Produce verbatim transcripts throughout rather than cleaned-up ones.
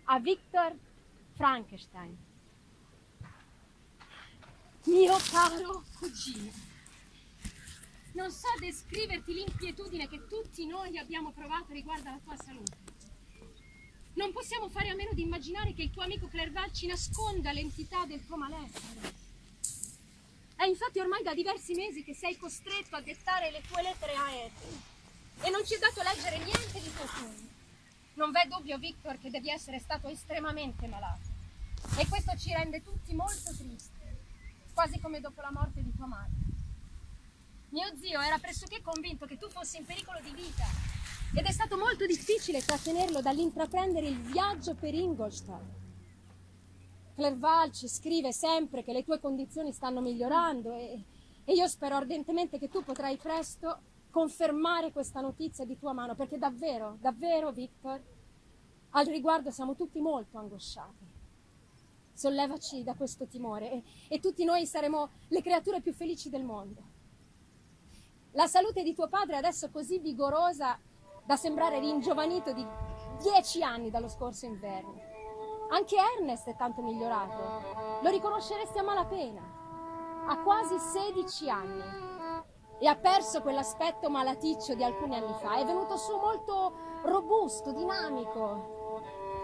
a Victor Frankenstein. Mio caro cugino, non so descriverti l'inquietudine che tutti noi abbiamo provato riguardo alla tua salute. Non possiamo fare a meno di immaginare che il tuo amico Clerval ci nasconda l'entità del tuo malessere. È infatti ormai da diversi mesi che sei costretto a dettare le tue lettere a Ethel e non ci è dato leggere niente di tuo figlio. Non v'è dubbio, Victor, che devi essere stato estremamente malato e questo ci rende tutti molto tristi, quasi come dopo la morte di tua madre. Mio zio era pressoché convinto che tu fossi in pericolo di vita ed è stato molto difficile trattenerlo dall'intraprendere il viaggio per Ingolstadt. Clerval ci scrive sempre che le tue condizioni stanno migliorando e, e io spero ardentemente che tu potrai presto confermare questa notizia di tua mano, perché davvero, davvero, Victor, al riguardo siamo tutti molto angosciati. Sollevaci da questo timore e, e tutti noi saremo le creature più felici del mondo. La salute di tuo padre è adesso così vigorosa da sembrare ringiovanito di dieci anni dallo scorso inverno. Anche Ernest è tanto migliorato, lo riconosceresti a malapena. Ha quasi sedici anni e ha perso quell'aspetto malaticcio di alcuni anni fa. È venuto su molto robusto, dinamico.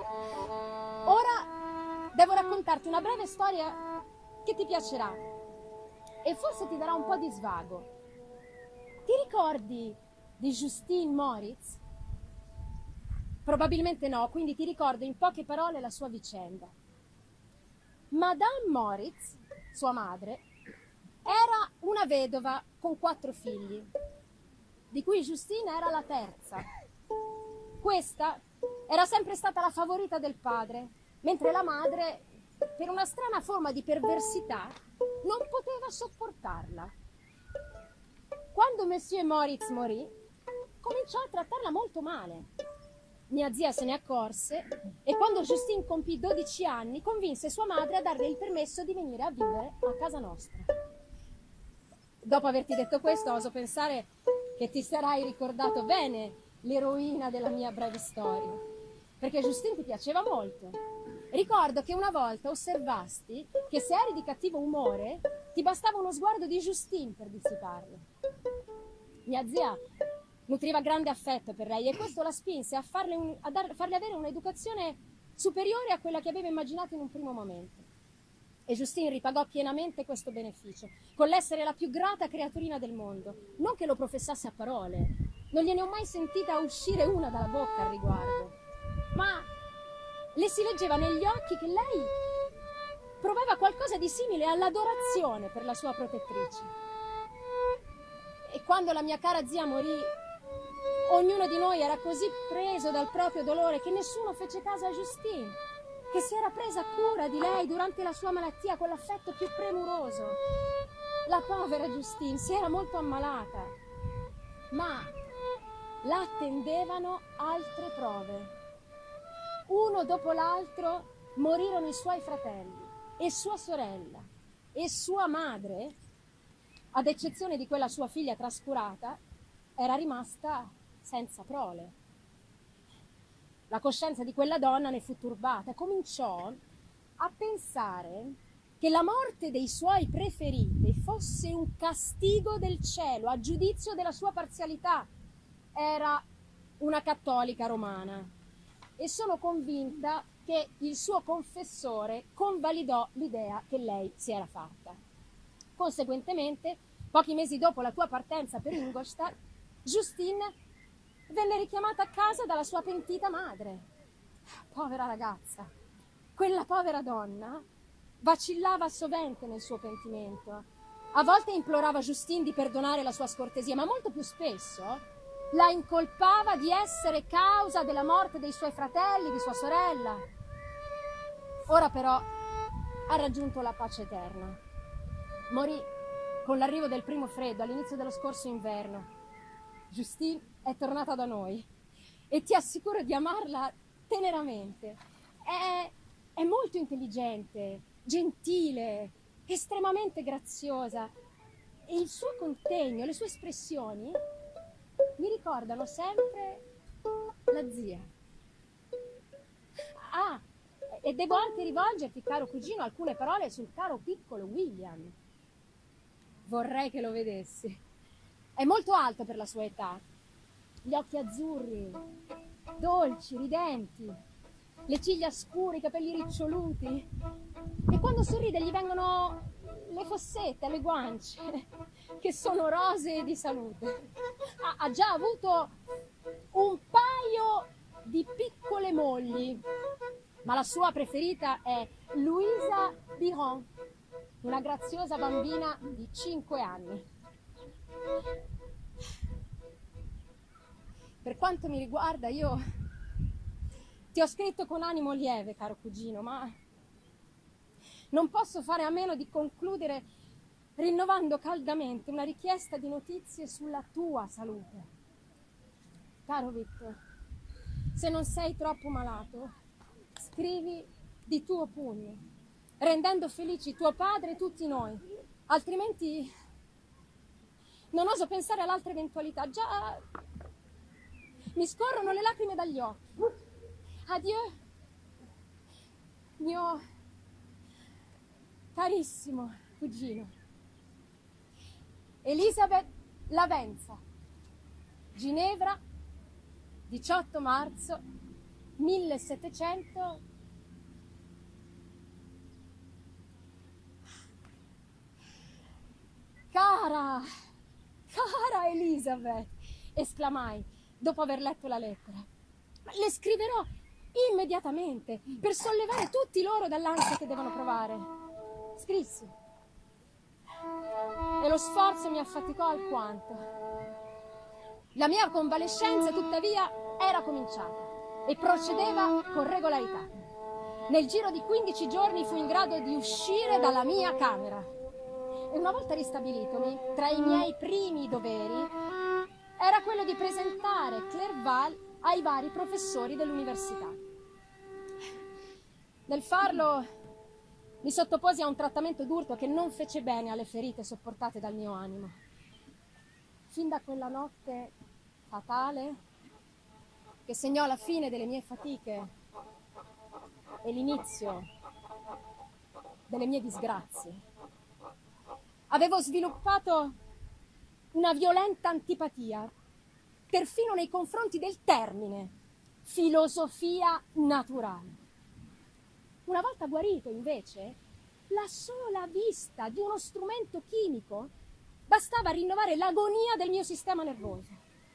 Ora devo raccontarti una breve storia che ti piacerà e forse ti darà un po' di svago. Ti ricordi di Justine Moritz? Probabilmente no, quindi ti ricordo in poche parole la sua vicenda. Madame Moritz, sua madre, era una vedova con quattro figli, di cui Justine era la terza. Questa era sempre stata la favorita del padre, mentre la madre, per una strana forma di perversità, non poteva sopportarla. Quando Monsieur Moritz morì, cominciò a trattarla molto male. Mia zia se ne accorse e quando Justine compì dodici anni convinse sua madre a darle il permesso di venire a vivere a casa nostra. Dopo averti detto questo, oso pensare che ti sarai ricordato bene l'eroina della mia breve storia, perché Justine ti piaceva molto. Ricordo che una volta osservasti che se eri di cattivo umore ti bastava uno sguardo di Justine per dissiparlo. Mia zia nutriva grande affetto per lei e questo la spinse a farle, un, a dar, farle avere un'educazione superiore a quella che aveva immaginato in un primo momento. E Justine ripagò pienamente questo beneficio, con l'essere la più grata creaturina del mondo. Non che lo professasse a parole, non gliene ho mai sentita uscire una dalla bocca al riguardo, ma le si leggeva negli occhi che lei provava qualcosa di simile all'adorazione per la sua protettrice. E quando la mia cara zia morì, ognuno di noi era così preso dal proprio dolore che nessuno fece caso a Justine, che si era presa cura di lei durante la sua malattia con l'affetto più premuroso. La povera Justine si era molto ammalata, ma la attendevano altre prove. Uno dopo l'altro morirono i suoi fratelli e sua sorella e sua madre, ad eccezione di quella sua figlia trascurata, era rimasta senza prole. La coscienza di quella donna ne fu turbata e cominciò a pensare che la morte dei suoi preferiti fosse un castigo del cielo a giudizio della sua parzialità. Era una cattolica romana e sono convinta che il suo confessore convalidò l'idea che lei si era fatta. Conseguentemente, pochi mesi dopo la tua partenza per Ingolstadt, Justine venne richiamata a casa dalla sua pentita madre. Povera ragazza, quella povera donna vacillava sovente nel suo pentimento. A volte implorava Justine di perdonare la sua scortesia, ma molto più spesso la incolpava di essere causa della morte dei suoi fratelli, di sua sorella. Ora però ha raggiunto la pace eterna. Morì con l'arrivo del primo freddo all'inizio dello scorso inverno. Justine è tornata da noi e ti assicuro di amarla teneramente. È, è molto intelligente, gentile, estremamente graziosa e il suo contegno, le sue espressioni mi ricordano sempre la zia. Ah, E devo anche rivolgerti, caro cugino, alcune parole sul caro piccolo William. Vorrei che lo vedessi. È molto alto per la sua età. Gli occhi azzurri, dolci, ridenti, le ciglia scure, i capelli riccioluti. E quando sorride gli vengono le fossette alle guance, che sono rosee di salute. Ha, ha già avuto un paio di piccole mogli, ma la sua preferita è Louisa Biron, una graziosa bambina di cinque anni. Per quanto mi riguarda, io ti ho scritto con animo lieve, caro cugino, ma non posso fare a meno di concludere rinnovando caldamente una richiesta di notizie sulla tua salute. Caro Victor, se non sei troppo malato, scrivi di tuo pugno, rendendo felici tuo padre e tutti noi, altrimenti non oso pensare all'altra eventualità. Già mi scorrono le lacrime dagli occhi. Adieu, mio carissimo cugino. Elisabeth Lavenza, Ginevra, diciotto marzo millesettecento. Cara, cara Elisabeth, esclamai dopo aver letto la lettera. Le scriverò immediatamente per sollevare tutti loro dall'ansia che devono provare. Scrissi e lo sforzo mi affaticò alquanto. La mia convalescenza, tuttavia, era cominciata e procedeva con regolarità. Nel giro di quindici giorni fui in grado di uscire dalla mia camera e una volta ristabilitomi, tra i miei primi doveri era quello di presentare Clerval ai vari professori dell'università. Nel farlo mi sottoposi a un trattamento d'urto che non fece bene alle ferite sopportate dal mio animo. Fin da quella notte fatale che segnò la fine delle mie fatiche e l'inizio delle mie disgrazie, avevo sviluppato una violenta antipatia, perfino nei confronti del termine filosofia naturale. Una volta guarito, invece, la sola vista di uno strumento chimico bastava a rinnovare l'agonia del mio sistema nervoso.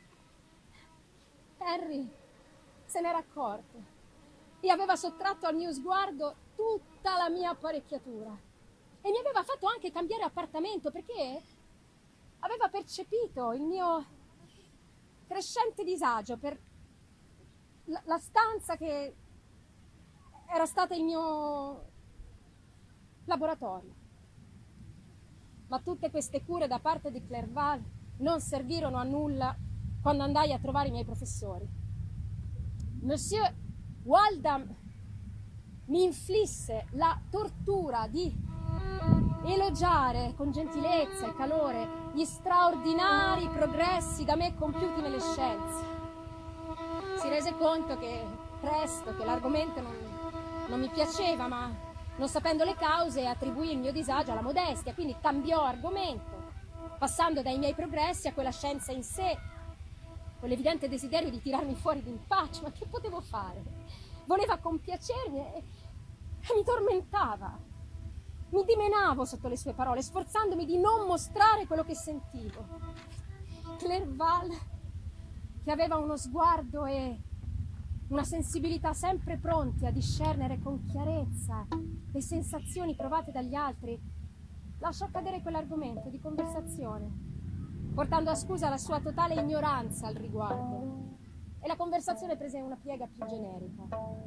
Harry se n'era accorto e aveva sottratto al mio sguardo tutta la mia apparecchiatura e mi aveva fatto anche cambiare appartamento perché aveva percepito il mio crescente disagio per la, la stanza che era stata il mio laboratorio. Ma tutte queste cure da parte di Clerval non servirono a nulla quando andai a trovare i miei professori. Monsieur Waldam mi inflisse la tortura di elogiare con gentilezza e calore gli straordinari progressi da me compiuti nelle scienze. Si rese conto che presto che l'argomento non, non mi piaceva, ma non sapendo le cause attribuì il mio disagio alla modestia, quindi cambiò argomento, passando dai miei progressi a quella scienza in sé, con l'evidente desiderio di tirarmi fuori d'impaccio. Ma che potevo fare? Voleva compiacermi e, e mi tormentava. Mi dimenavo sotto le sue parole, sforzandomi di non mostrare quello che sentivo. Clerval, che aveva uno sguardo e una sensibilità sempre pronti a discernere con chiarezza le sensazioni provate dagli altri, lasciò cadere quell'argomento di conversazione, portando a scusa la sua totale ignoranza al riguardo, e la conversazione prese una piega più generica.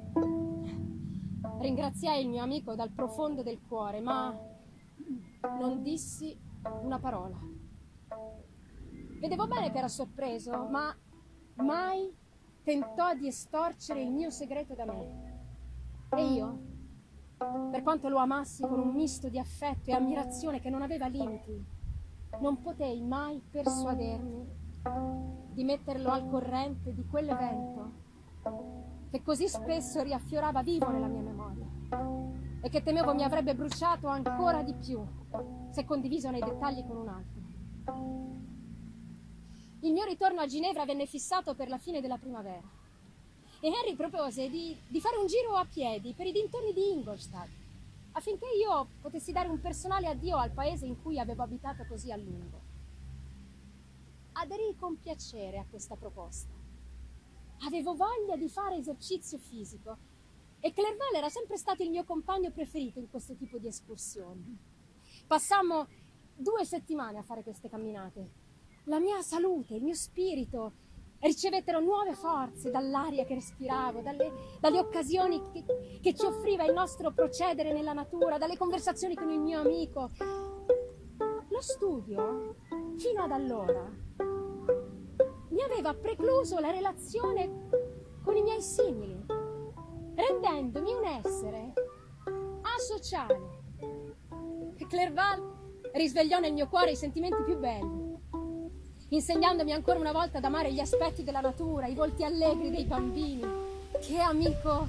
Ringraziai il mio amico dal profondo del cuore, ma non dissi una parola. Vedevo bene che era sorpreso, ma mai tentò di estorcere il mio segreto da me. E io, per quanto lo amassi con un misto di affetto e ammirazione che non aveva limiti, non potei mai persuadermi di metterlo al corrente di quell'evento che così spesso riaffiorava vivo nella mia memoria e che temevo mi avrebbe bruciato ancora di più se condiviso nei dettagli con un altro. Il mio ritorno a Ginevra venne fissato per la fine della primavera e Henry propose di, di fare un giro a piedi per i dintorni di Ingolstadt affinché io potessi dare un personale addio al paese in cui avevo abitato così a lungo. Aderii con piacere a questa proposta. Avevo voglia di fare esercizio fisico e Clerval era sempre stato il mio compagno preferito in questo tipo di escursioni. Passammo due settimane a fare queste camminate. La mia salute, il mio spirito ricevettero nuove forze dall'aria che respiravo, dalle, dalle occasioni che, che ci offriva il nostro procedere nella natura, dalle conversazioni con il mio amico. Lo studio, fino ad allora, mi aveva precluso la relazione con i miei simili, rendendomi un essere asociale. Clerval risvegliò nel mio cuore i sentimenti più belli, insegnandomi ancora una volta ad amare gli aspetti della natura, i volti allegri dei bambini. Che amico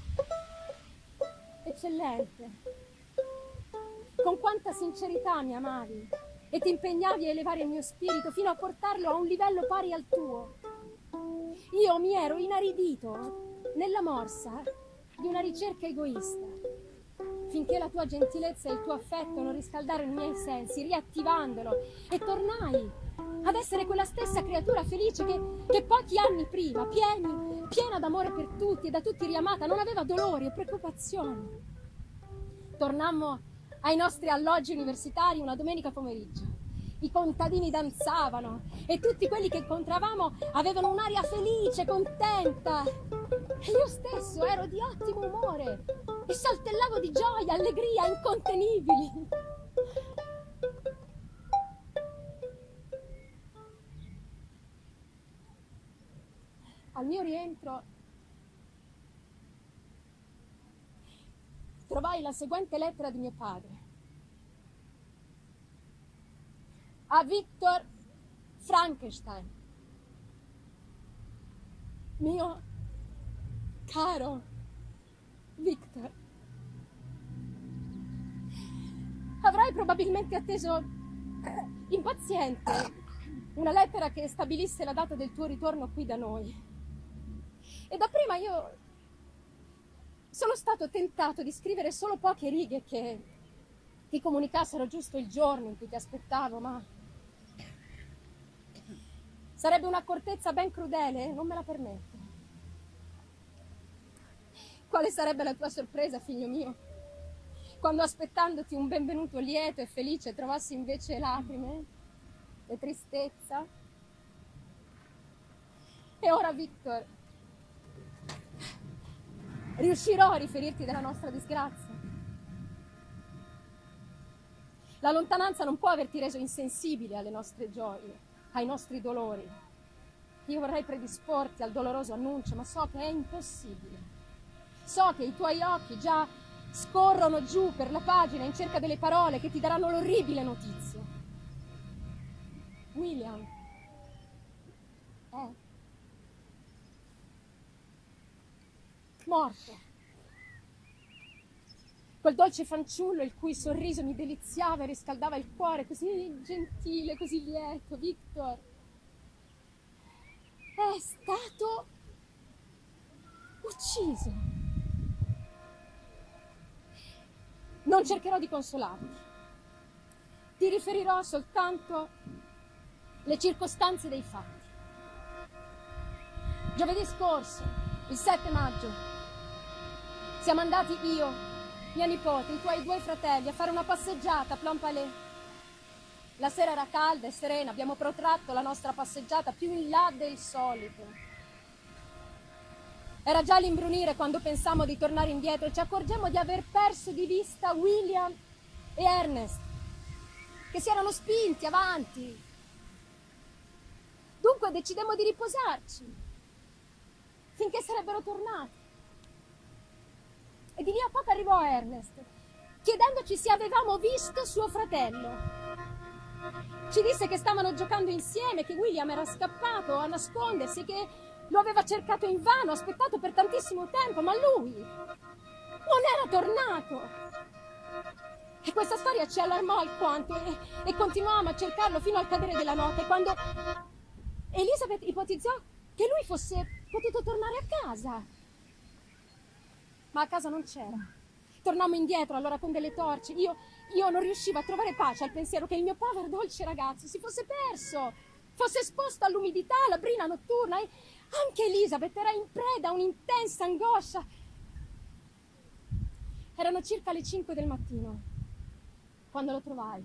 eccellente! Con quanta sincerità mi amavi e ti impegnavi a elevare il mio spirito fino a portarlo a un livello pari al tuo. Io mi ero inaridito nella morsa di una ricerca egoista, finché la tua gentilezza e il tuo affetto non riscaldarono i miei sensi, riattivandolo, e tornai ad essere quella stessa creatura felice che, che pochi anni prima, pieni, piena d'amore per tutti e da tutti riamata, non aveva dolori o preoccupazioni. Tornammo ai nostri alloggi universitari una domenica pomeriggio. I contadini danzavano e tutti quelli che incontravamo avevano un'aria felice, contenta. E io stesso ero di ottimo umore e saltellavo di gioia, allegria incontenibili. Al mio rientro trovai la seguente lettera di mio padre. A Victor Frankenstein. Mio caro Victor, avrai probabilmente atteso impaziente una lettera che stabilisse la data del tuo ritorno qui da noi. E dapprima io sono stato tentato di scrivere solo poche righe che ti comunicassero giusto il giorno in cui ti aspettavo, ma sarebbe un'accortezza ben crudele e non me la permetto. Quale sarebbe la tua sorpresa, figlio mio, quando aspettandoti un benvenuto lieto e felice trovassi invece lacrime e tristezza? E ora, Victor, riuscirò a riferirti della nostra disgrazia? La lontananza non può averti reso insensibile alle nostre gioie, ai nostri dolori. Io vorrei predisporti al doloroso annuncio, ma so che è impossibile. So che i tuoi occhi già scorrono giù per la pagina in cerca delle parole che ti daranno l'orribile notizia. William è morto. Quel dolce fanciullo il cui sorriso mi deliziava e riscaldava il cuore, così gentile, così lieto, Victor, è stato ucciso. Non cercherò di consolarti. Ti riferirò soltanto le circostanze dei fatti. Giovedì scorso, il sette maggio, siamo andati io, mia nipote, i tuoi due fratelli a fare una passeggiata a Plainpalais. La sera era calda e serena, abbiamo protratto la nostra passeggiata più in là del solito. Era già l'imbrunire quando pensammo di tornare indietro e ci accorgemmo di aver perso di vista William e Ernest, che si erano spinti avanti. Dunque decidemmo di riposarci finché sarebbero tornati. E di lì a poco arrivò Ernest, chiedendoci se avevamo visto suo fratello. Ci disse che stavano giocando insieme, che William era scappato a nascondersi, che Lo aveva cercato invano, aspettato per tantissimo tempo, ma lui non era tornato. E questa storia ci allarmò alquanto e, e continuavamo a cercarlo fino al cadere della notte, quando Elizabeth ipotizzò che lui fosse potuto tornare a casa. Ma a casa non c'era. Tornammo indietro allora con delle torce. Io, io non riuscivo a trovare pace al pensiero che il mio povero dolce ragazzo si fosse perso, fosse esposto all'umidità, alla brina notturna, e anche Elizabeth era in preda a un'intensa angoscia. Erano circa le cinque del mattino quando lo trovai,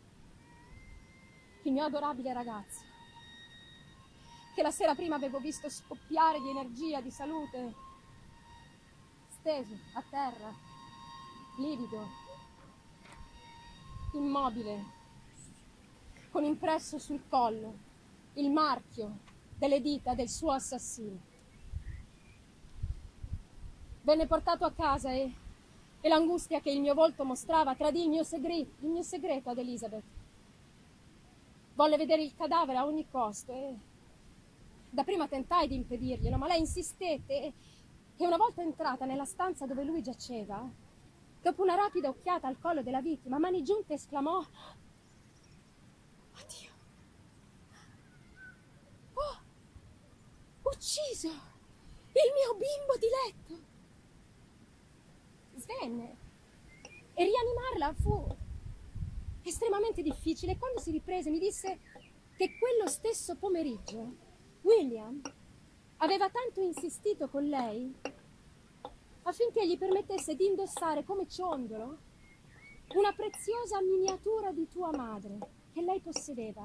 il mio adorabile ragazzo, che la sera prima avevo visto scoppiare di energia, di salute, steso a terra, livido, immobile, con impresso sul collo il marchio delle dita del suo assassino. Venne portato a casa e, e l'angustia che il mio volto mostrava tradì il mio segreto, il mio segreto ad Elizabeth. Volle vedere il cadavere a ogni costo e dapprima tentai di impedirglielo, ma lei insistette e, e una volta entrata nella stanza dove lui giaceva, dopo una rapida occhiata al collo della vittima, a mani giunte esclamò: "Oddio! Oh, ucciso il mio bimbo di letto!" Svenne e rianimarla fu estremamente difficile. Quando si riprese mi disse che quello stesso pomeriggio William aveva tanto insistito con lei affinché gli permettesse di indossare come ciondolo una preziosa miniatura di tua madre che lei possedeva.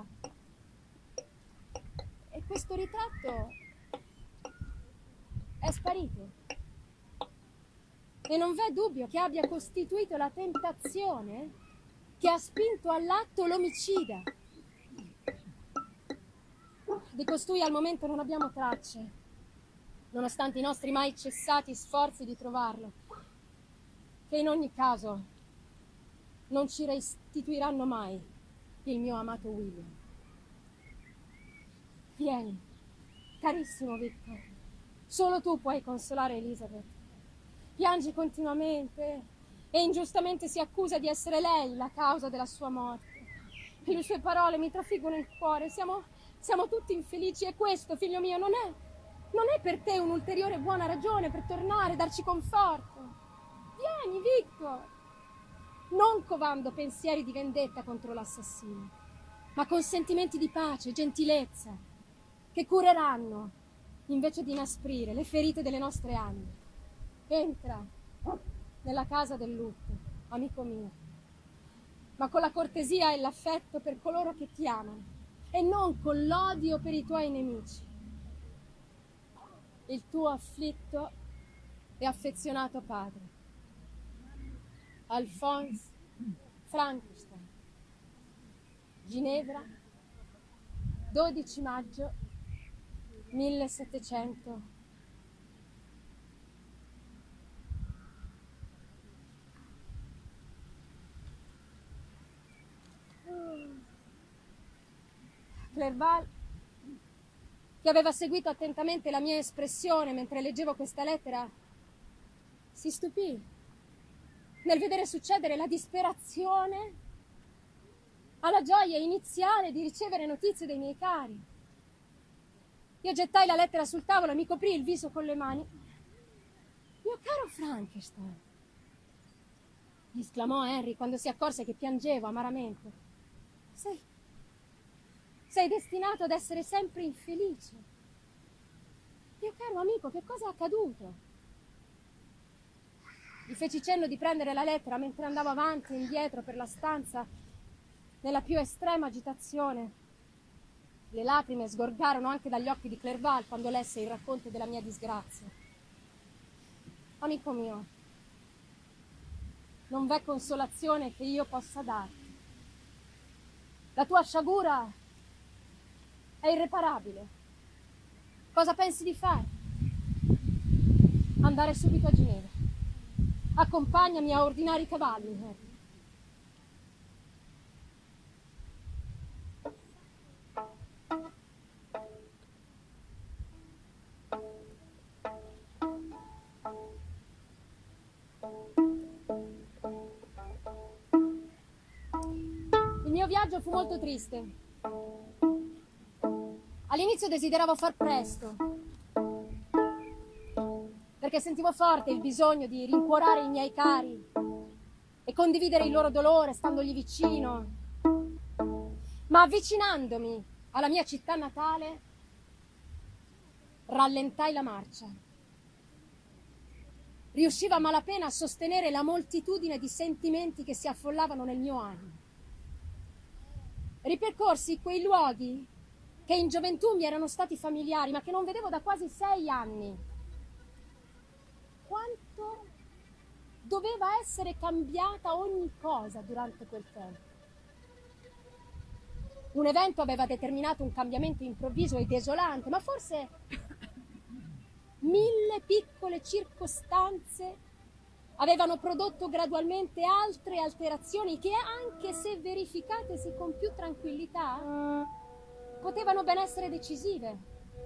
E questo ritratto è sparito. E non v'è dubbio che abbia costituito la tentazione che ha spinto all'atto l'omicida. Di costui al momento non abbiamo tracce, nonostante i nostri mai cessati sforzi di trovarlo, che in ogni caso non ci restituiranno mai il mio amato William. Vieni, carissimo Victor, solo tu puoi consolare Elizabeth. Piange continuamente e ingiustamente si accusa di essere lei la causa della sua morte. E le sue parole mi trafiggono il cuore. Siamo, siamo tutti infelici e questo, figlio mio, non è, non è per te un'ulteriore buona ragione per tornare, darci conforto. Vieni, Victor, non covando pensieri di vendetta contro l'assassino, ma con sentimenti di pace, gentilezza, che cureranno, invece di inasprire, le ferite delle nostre anime. Entra nella casa del lutto, amico mio, ma con la cortesia e l'affetto per coloro che ti amano e non con l'odio per i tuoi nemici. Il tuo afflitto e affezionato padre, Alphonse Frankenstein. Ginevra, dodici maggio millesettecento. Clerval, che aveva seguito attentamente la mia espressione mentre leggevo questa lettera, si stupì nel vedere succedere la disperazione alla gioia iniziale di ricevere notizie dei miei cari. Io gettai la lettera sul tavolo e mi coprì il viso con le mani. "Mio caro Frankenstein", esclamò Henry quando si accorse che piangevo amaramente, sei, sei destinato ad essere sempre infelice. Mio caro amico, che cosa è accaduto? Gli feci cenno di prendere la lettera mentre andavo avanti e indietro per la stanza nella più estrema agitazione. Le lacrime sgorgarono anche dagli occhi di Clerval quando lesse il racconto della mia disgrazia. Amico mio, non v'è consolazione che io possa darti. La tua sciagura è irreparabile. Cosa pensi di fare? Andare subito a Ginevra. Accompagnami a ordinare i cavalli, Harry. mio viaggio fu molto triste. All'inizio desideravo far presto, perché sentivo forte il bisogno di rincuorare i miei cari e condividere il loro dolore standogli vicino. Ma avvicinandomi alla mia città natale, rallentai la marcia. Riuscivo a malapena a sostenere la moltitudine di sentimenti che si affollavano nel mio animo. Ripercorsi quei luoghi che in gioventù mi erano stati familiari, ma che non vedevo da quasi sei anni. Quanto doveva essere cambiata ogni cosa durante quel tempo. Un evento aveva determinato un cambiamento improvviso e desolante, ma forse mille piccole circostanze avevano prodotto gradualmente altre alterazioni che, anche se verificatesi con più tranquillità, potevano ben essere decisive.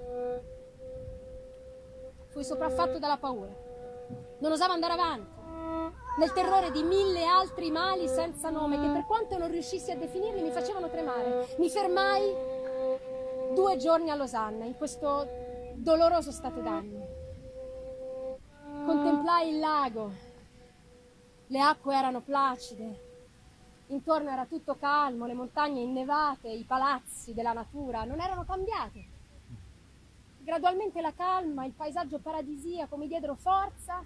Fui sopraffatto dalla paura. Non osavo andare avanti, nel terrore di mille altri mali senza nome che, per quanto non riuscissi a definirli, mi facevano tremare. Mi fermai due giorni a Losanna, in questo doloroso stato d'animo. Contemplai il lago. Le acque erano placide. Intorno era tutto calmo, le montagne innevate, i palazzi della natura non erano cambiati. Gradualmente la calma, il paesaggio paradisiaco mi diedero forza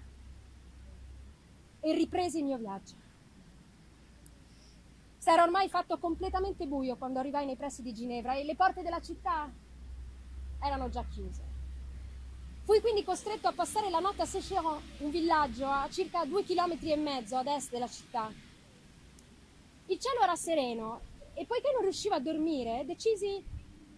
e ripresi il mio viaggio. S'era ormai fatto completamente buio quando arrivai nei pressi di Ginevra e le porte della città erano già chiuse. Fui quindi costretto a passare la notte a Sécheron, un villaggio a circa due chilometri e mezzo ad est della città. Il cielo era sereno e, poiché non riuscivo a dormire, decisi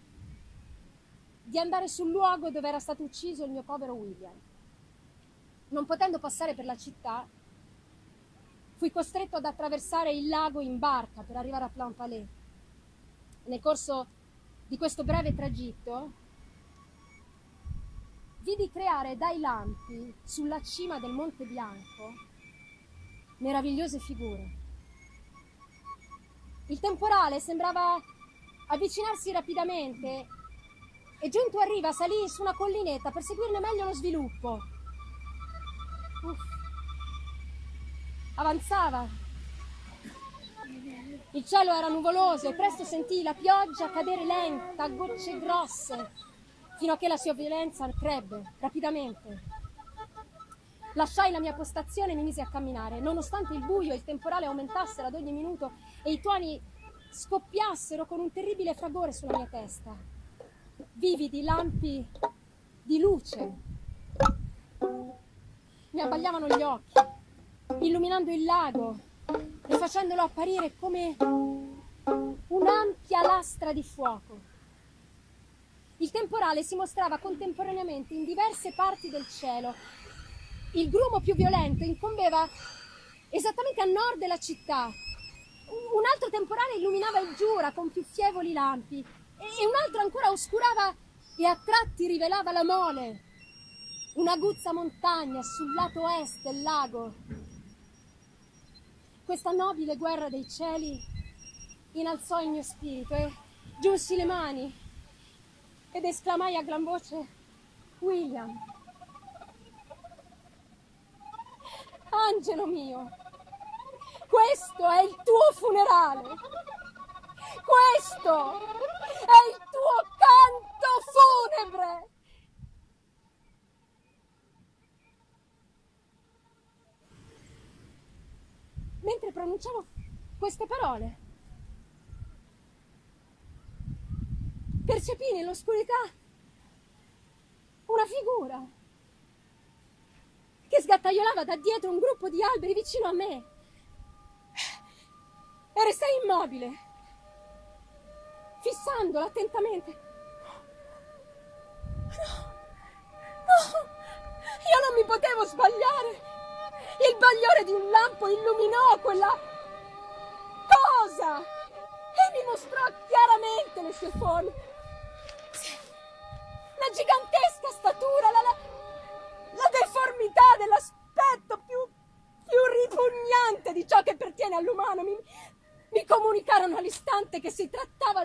di andare sul luogo dove era stato ucciso il mio povero William. Non potendo passare per la città, fui costretto ad attraversare il lago in barca per arrivare a Plainpalais. Nel corso di questo breve tragitto vidi creare dai lampi sulla cima del Monte Bianco meravigliose figure. Il temporale sembrava avvicinarsi rapidamente e, giunto a riva, salii su una collinetta per seguirne meglio lo sviluppo. Uff. Avanzava. Il cielo era nuvoloso e presto sentii la pioggia cadere lenta, a gocce grosse, fino a che la sua violenza crebbe rapidamente. Lasciai la mia postazione e mi misi a camminare. Nonostante il buio e il temporale aumentassero ad ogni minuto e i tuoni scoppiassero con un terribile fragore sulla mia testa, vividi lampi di luce mi abbagliavano gli occhi, illuminando il lago e facendolo apparire come un'ampia lastra di fuoco. Il temporale si mostrava contemporaneamente in diverse parti del cielo. Il grumo più violento incombeva esattamente a nord della città. Un altro temporale illuminava il Giura con più fievoli lampi e un altro ancora oscurava e a tratti rivelava la Mole, un'aguzza montagna sul lato est del lago. Questa nobile guerra dei cieli innalzò il mio spirito e giunsi le mani ed esclamai a gran voce: William, angelo mio, questo è il tuo funerale, questo è il tuo canto funebre. Mentre pronunciavo queste parole, percepii nell'oscurità una figura che sgattaiolava da dietro un gruppo di alberi vicino a me. E restai immobile, fissandola attentamente. No, no, io non mi potevo sbagliare. Il bagliore di un lampo illuminò quella cosa e mi mostrò chiaramente le sue forme. La gigantesca statura, la, la, la deformità dell'aspetto più, più ripugnante di ciò che pertiene all'umano. Mi, mi comunicarono all'istante che si trattava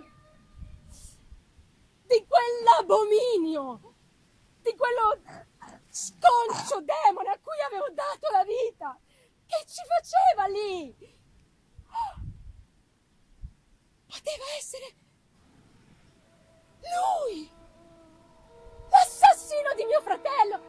di quell'abominio, di quello sconcio demone a cui avevo dato la vita. Che ci faceva lì? Poteva essere lui, l'assassino di mio fratello.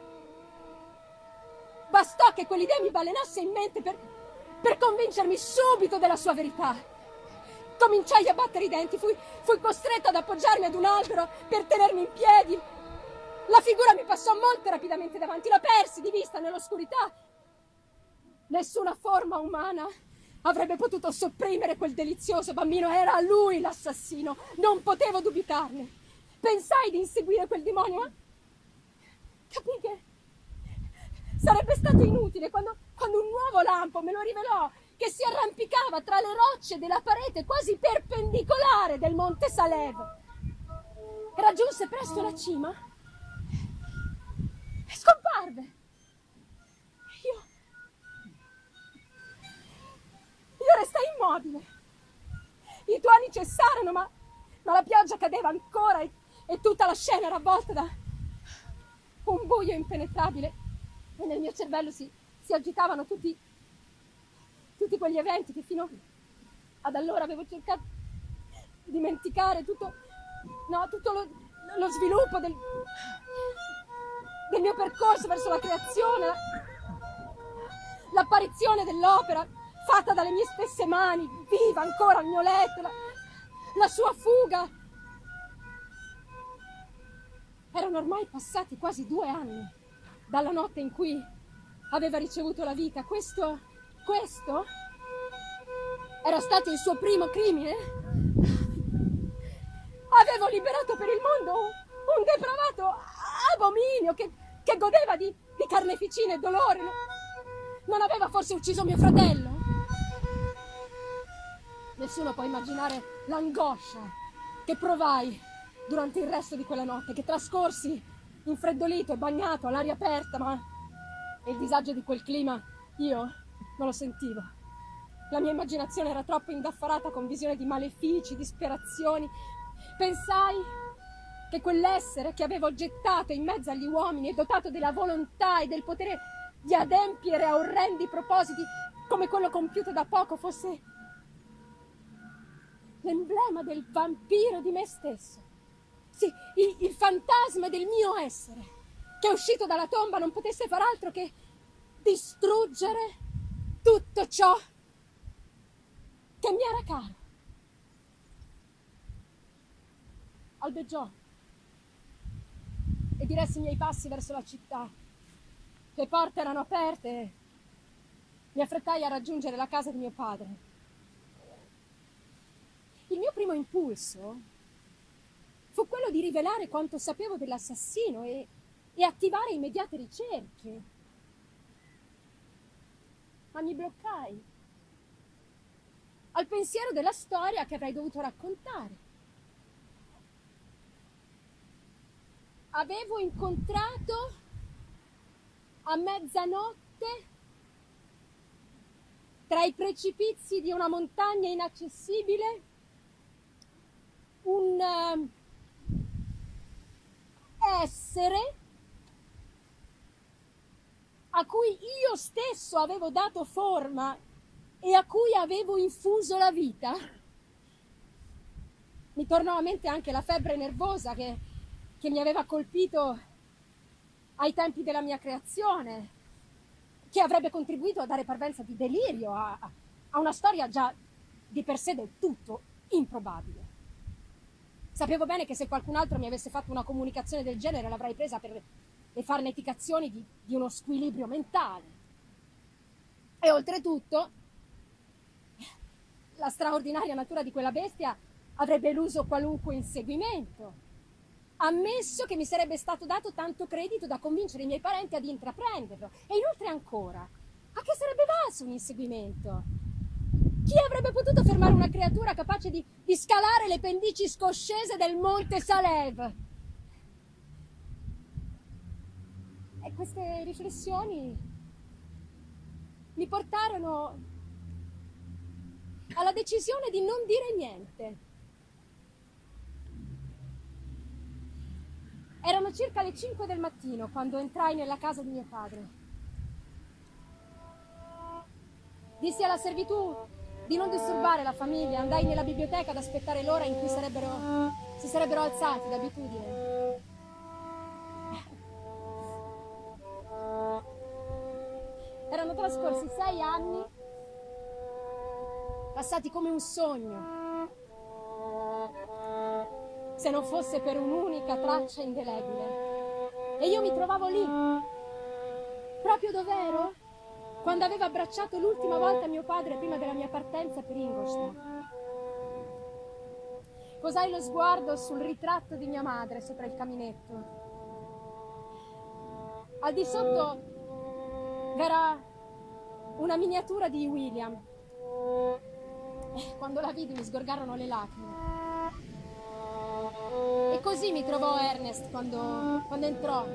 Bastò che quell'idea mi balenasse in mente per, per convincermi subito della sua verità. Cominciai a battere i denti, fui, fui costretta ad appoggiarmi ad un albero per tenermi in piedi. La figura mi passò molto rapidamente davanti, la persi di vista nell'oscurità. Nessuna forma umana avrebbe potuto sopprimere quel delizioso bambino. Era lui l'assassino, non potevo dubitarne. Pensai di inseguire quel demonio, ma capii che sarebbe stato inutile quando, quando un nuovo lampo me lo rivelò, che si arrampicava tra le rocce della parete quasi perpendicolare del Monte Salev. Raggiunse presto la cima e scomparve. Io... Io restai immobile. I tuoni cessarono, ma, ma la pioggia cadeva ancora e, e tutta la scena era avvolta da un buio impenetrabile. E nel mio cervello si, si agitavano tutti, tutti quegli eventi che fino ad allora avevo cercato di dimenticare, tutto, no, tutto lo, lo sviluppo del, del mio percorso verso la creazione, la, l'apparizione dell'opera fatta dalle mie stesse mani, viva ancora al mio letto, la, la sua fuga. Erano ormai passati quasi due anni dalla notte in cui aveva ricevuto la vita. Questo, questo era stato il suo primo crimine. Avevo liberato per il mondo un, un depravato abominio che, che godeva di, di carneficina e dolore. Non aveva forse ucciso mio fratello? Nessuno può immaginare l'angoscia che provai durante il resto di quella notte, che trascorsi infreddolito e bagnato all'aria aperta, ma il disagio di quel clima io non lo sentivo. La mia immaginazione era troppo indaffarata con visioni di malefici, disperazioni. Pensai che quell'essere che avevo gettato in mezzo agli uomini e dotato della volontà e del potere di adempiere a orrendi propositi come quello compiuto da poco fosse l'emblema del vampiro di me stesso. Sì, il, il fantasma del mio essere, che uscito dalla tomba non potesse far altro che distruggere tutto ciò che mi era caro. Albeggiò e diressi i miei passi verso la città. Le porte erano aperte e mi affrettai a raggiungere la casa di mio padre. Il mio primo impulso fu quello di rivelare quanto sapevo dell'assassino e, e attivare immediate ricerche. Ma mi bloccai al pensiero della storia che avrei dovuto raccontare. Avevo incontrato a mezzanotte tra i precipizi di una montagna inaccessibile un uh, essere a cui io stesso avevo dato forma e a cui avevo infuso la vita. Mi tornò a mente anche la febbre nervosa che, che mi aveva colpito ai tempi della mia creazione, che avrebbe contribuito a dare parvenza di delirio a, a una storia già di per sé del tutto improbabile. Sapevo bene che se qualcun altro mi avesse fatto una comunicazione del genere l'avrei presa per le farneticazioni di, di uno squilibrio mentale. E oltretutto, la straordinaria natura di quella bestia avrebbe eluso qualunque inseguimento, ammesso che mi sarebbe stato dato tanto credito da convincere i miei parenti ad intraprenderlo. E inoltre ancora, a che sarebbe valso un inseguimento? Chi avrebbe potuto fermare una creatura capace di, di scalare le pendici scoscese del Monte Salev? E queste riflessioni mi portarono alla decisione di non dire niente. Erano circa le cinque del mattino quando entrai nella casa di mio padre. Dissi alla servitù di non disturbare la famiglia, andai nella biblioteca ad aspettare l'ora in cui sarebbero, si sarebbero alzati d'abitudine. Erano trascorsi sei anni, passati come un sogno, se non fosse per un'unica traccia indelebile. E io mi trovavo lì, proprio dov'ero quando avevo abbracciato l'ultima volta mio padre prima della mia partenza per Ingolstadt. Posai lo sguardo sul ritratto di mia madre sopra il caminetto. Al di sotto v'era una miniatura di William. Quando la vidi mi sgorgarono le lacrime. E così mi trovò Ernest quando, quando entrò.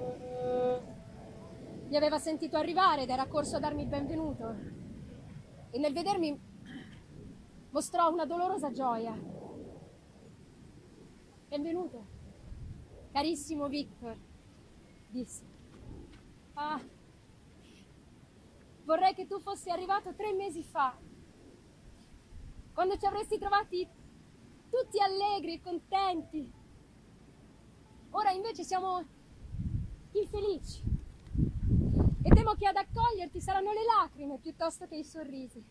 Mi aveva sentito arrivare ed era corso a darmi il benvenuto. E nel vedermi mostrò una dolorosa gioia. Benvenuto, carissimo Victor, disse. Ah, vorrei che tu fossi arrivato tre mesi fa, quando ci avresti trovati tutti allegri e contenti. Ora invece siamo infelici e temo che ad accoglierti saranno le lacrime piuttosto che i sorrisi.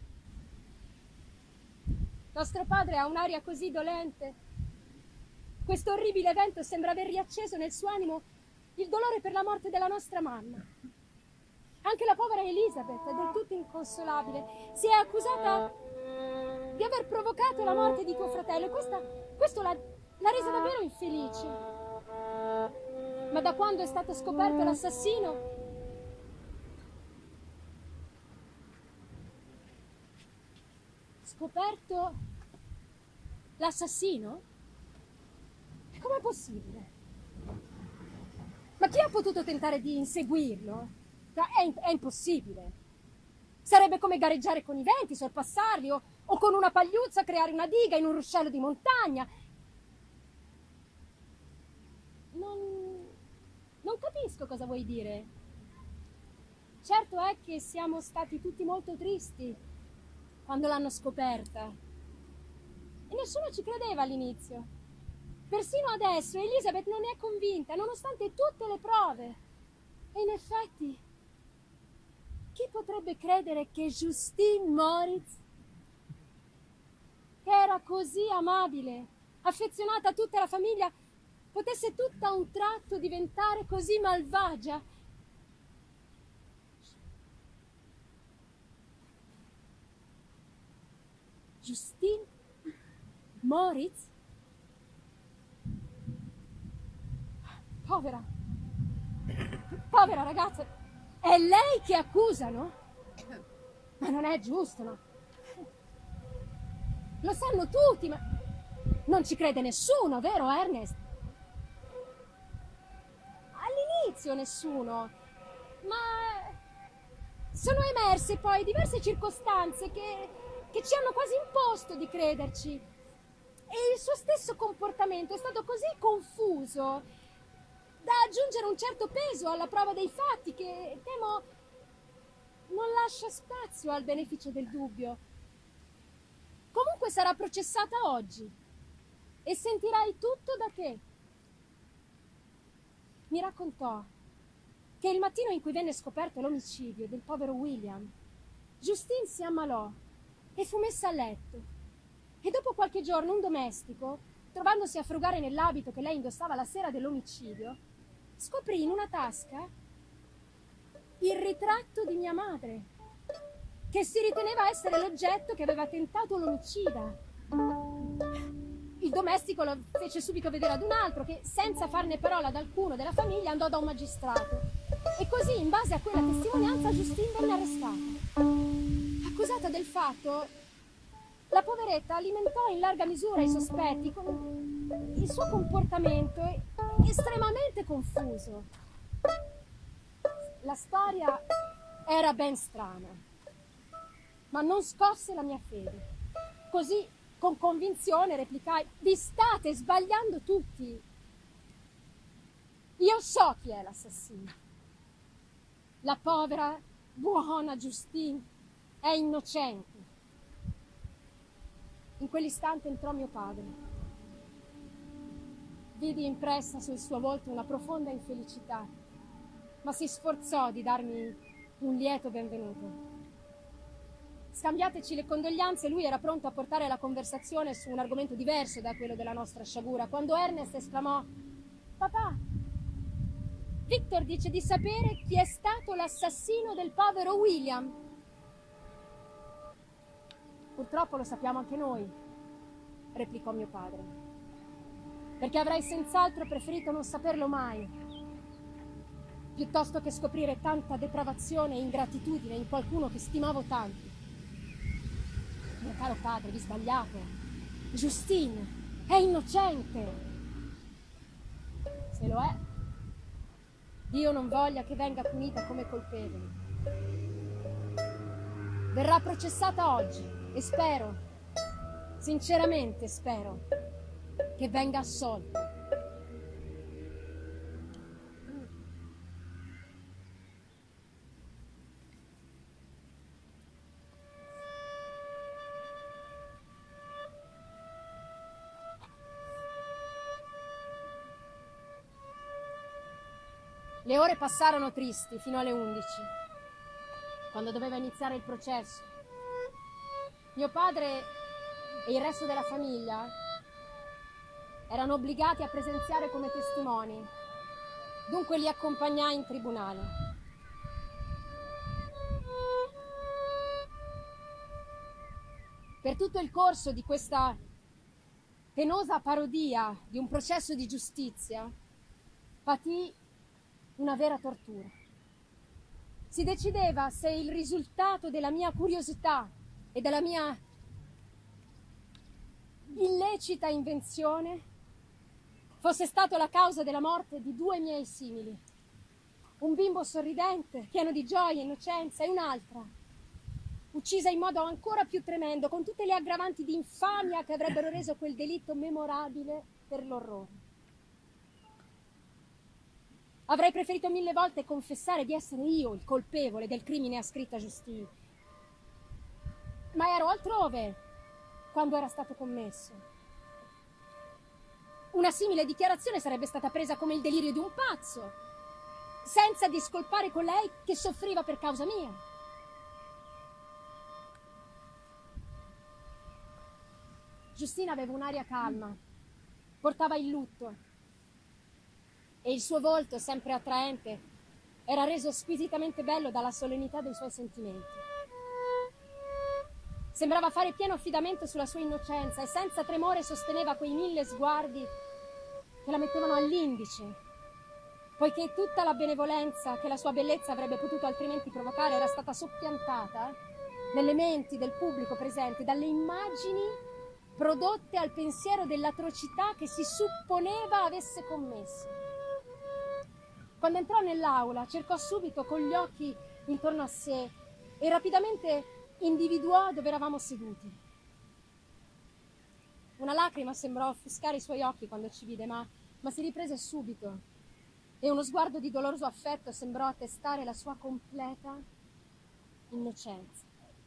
Nostro padre ha un'aria così dolente. Questo orribile evento sembra aver riacceso nel suo animo il dolore per la morte della nostra mamma. Anche la povera Elizabeth è del tutto inconsolabile. Si è accusata di aver provocato la morte di tuo fratello e questa, questo l'ha, l'ha resa davvero infelice. Ma da quando è stato scoperto l'assassino, scoperto l'assassino? Com'è possibile? Ma chi ha potuto tentare di inseguirlo? È, è impossibile. Sarebbe come gareggiare con i venti, sorpassarli, o, o con una pagliuzza creare una diga in un ruscello di montagna. Non, non capisco cosa vuoi dire. Certo è che siamo stati tutti molto tristi quando l'hanno scoperta. E nessuno ci credeva all'inizio. Persino adesso Elizabeth non è convinta, nonostante tutte le prove. E in effetti, chi potrebbe credere che Justine Moritz, che era così amabile, affezionata a tutta la famiglia, potesse tutto a un tratto diventare così malvagia? Justine Moritz? Povera, povera ragazza, è lei che accusano? Ma non è giusto, no? Lo sanno tutti, ma non ci crede nessuno, vero Ernest? All'inizio nessuno, ma sono emerse poi diverse circostanze che, che ci hanno quasi imposto di crederci. E il suo stesso comportamento è stato così confuso da aggiungere un certo peso alla prova dei fatti che, temo, non lascia spazio al beneficio del dubbio. Comunque sarà processata oggi e sentirai tutto da te. Mi raccontò che il mattino in cui venne scoperto l'omicidio del povero William, Justine si ammalò e fu messa a letto. E dopo qualche giorno un domestico, trovandosi a frugare nell'abito che lei indossava la sera dell'omicidio, scoprì in una tasca il ritratto di mia madre, che si riteneva essere l'oggetto che aveva tentato l'omicida. Il domestico lo fece subito vedere ad un altro che, senza farne parola ad alcuno della famiglia, andò da un magistrato. E così, in base a quella testimonianza, Justine venne arrestata. Accusata del fatto, la poveretta alimentò in larga misura i sospetti con il suo comportamento estremamente confuso. La storia era ben strana. ma non scosse la mia fede. Così, con convinzione, replicai: vi state sbagliando tutti. Io so chi è l'assassino. La povera, buona Justine è innocente. In quell'istante entrò mio padre. Vidi impressa sul suo volto una profonda infelicità, ma si sforzò di darmi un lieto benvenuto. Scambiateci le condoglianze, lui era pronto a portare la conversazione su un argomento diverso da quello della nostra sciagura, quando Ernest esclamò: papà, Victor dice di sapere chi è stato l'assassino del povero William. Purtroppo lo sappiamo anche noi, replicò mio padre, perché avrei senz'altro preferito non saperlo mai, piuttosto che scoprire tanta depravazione e ingratitudine in qualcuno che stimavo tanto. Mio caro padre, vi sbagliate. Justine è innocente. Se lo è, Dio non voglia che venga punita come colpevole. Verrà processata oggi e spero, sinceramente spero, che venga assolta. Le ore passarono tristi fino alle undici, quando doveva iniziare il processo. Mio padre e il resto della famiglia erano obbligati a presenziare come testimoni, dunque li accompagnai in tribunale. Per tutto il corso di questa penosa parodia di un processo di giustizia, patì una vera tortura. Si decideva se il risultato della mia curiosità e della mia illecita invenzione fosse stato la causa della morte di due miei simili, un bimbo sorridente, pieno di gioia e innocenza, e un'altra, uccisa in modo ancora più tremendo, con tutte le aggravanti di infamia che avrebbero reso quel delitto memorabile per l'orrore. Avrei preferito mille volte confessare di essere io il colpevole del crimine ascritto a Justine, ma ero altrove quando era stato commesso. Una simile dichiarazione sarebbe stata presa come il delirio di un pazzo, senza discolpare colei che soffriva per causa mia. Justine aveva un'aria calma, portava il lutto, e il suo volto, sempre attraente, era reso squisitamente bello dalla solennità dei suoi sentimenti. Sembrava fare pieno affidamento sulla sua innocenza e senza tremore sosteneva quei mille sguardi che la mettevano all'indice, poiché tutta la benevolenza che la sua bellezza avrebbe potuto altrimenti provocare era stata soppiantata nelle menti del pubblico presente dalle immagini prodotte al pensiero dell'atrocità che si supponeva avesse commesso. Quando entrò nell'aula, cercò subito con gli occhi intorno a sé e rapidamente individuò dove eravamo seduti. Una lacrima sembrò offuscare i suoi occhi quando ci vide, ma, ma si riprese subito e uno sguardo di doloroso affetto sembrò attestare la sua completa innocenza.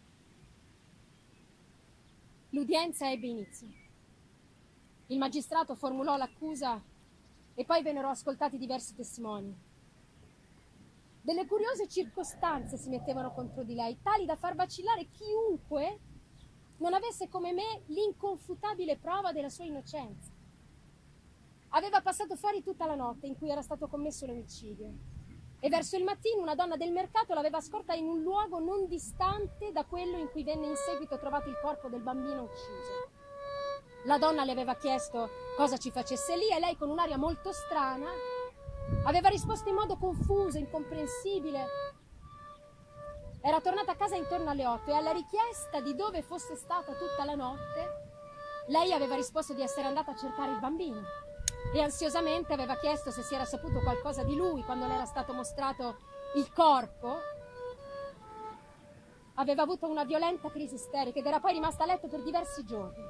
L'udienza ebbe inizio. Il magistrato formulò l'accusa e poi vennero ascoltati diversi testimoni. Delle curiose circostanze si mettevano contro di lei, tali da far vacillare chiunque non avesse come me l'inconfutabile prova della sua innocenza. Aveva passato fuori tutta la notte in cui era stato commesso l'omicidio e verso il mattino una donna del mercato l'aveva scorta in un luogo non distante da quello in cui venne in seguito trovato il corpo del bambino ucciso. La donna le aveva chiesto cosa ci facesse lì e lei, con un'aria molto strana, aveva risposto in modo confuso, incomprensibile. Era tornata a casa intorno alle otto e alla richiesta di dove fosse stata tutta la notte, lei aveva risposto di essere andata a cercare il bambino e ansiosamente aveva chiesto se si era saputo qualcosa di lui quando le era stato mostrato il corpo. aveva avuto una violenta crisi isterica ed era poi rimasta a letto per diversi giorni.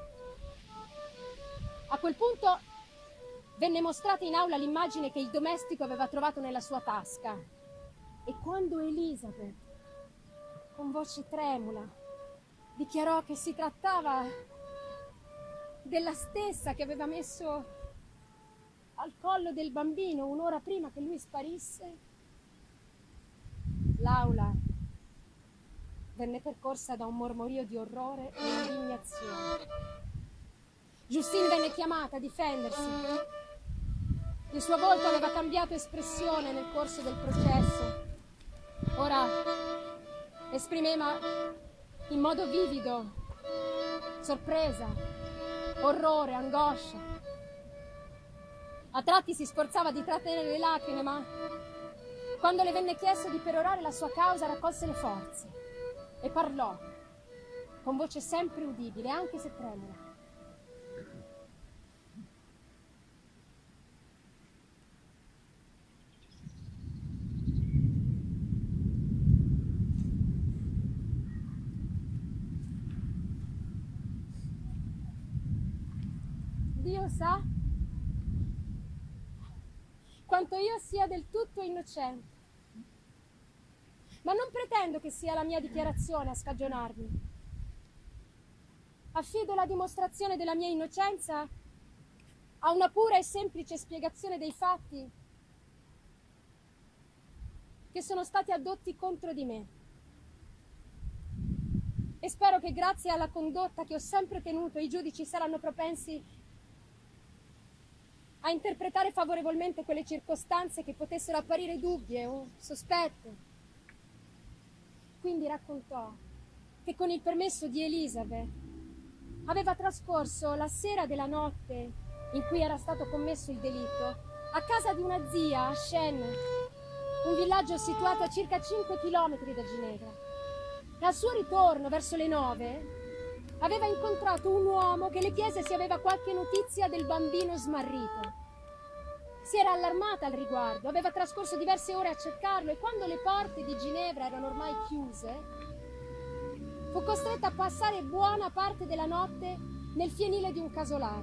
A quel punto venne mostrata in aula l'immagine che il domestico aveva trovato nella sua tasca e quando Elizabeth, con voce tremula, dichiarò che si trattava della stessa che aveva messo al collo del bambino un'ora prima che lui sparisse, l'aula venne percorsa da un mormorio di orrore e indignazione. Justine venne chiamata a difendersi. Il suo volto aveva cambiato espressione nel corso del processo. Ora esprimeva in modo vivido sorpresa, orrore, angoscia. A tratti si sforzava di trattenere le lacrime, ma quando le venne chiesto di perorare la sua causa raccolse le forze e parlò con voce sempre udibile, anche se tremula. Dio sa quanto io sia del tutto innocente, ma non pretendo che sia la mia dichiarazione a scagionarmi. Affido la dimostrazione della mia innocenza a una pura e semplice spiegazione dei fatti che sono stati addotti contro di me. E spero che grazie alla condotta che ho sempre tenuto i giudici saranno propensi a interpretare favorevolmente quelle circostanze che potessero apparire dubbie o sospette. Quindi raccontò che con il permesso di Elizabeth aveva trascorso la sera della notte in cui era stato commesso il delitto a casa di una zia a Chêne, un villaggio situato a circa cinque chilometri da Ginevra. E al suo ritorno verso le nove aveva incontrato un uomo che le chiese se aveva qualche notizia del bambino smarrito. Si era allarmata al riguardo, aveva trascorso diverse ore a cercarlo e quando le porte di Ginevra erano ormai chiuse, fu costretta a passare buona parte della notte nel fienile di un casolare.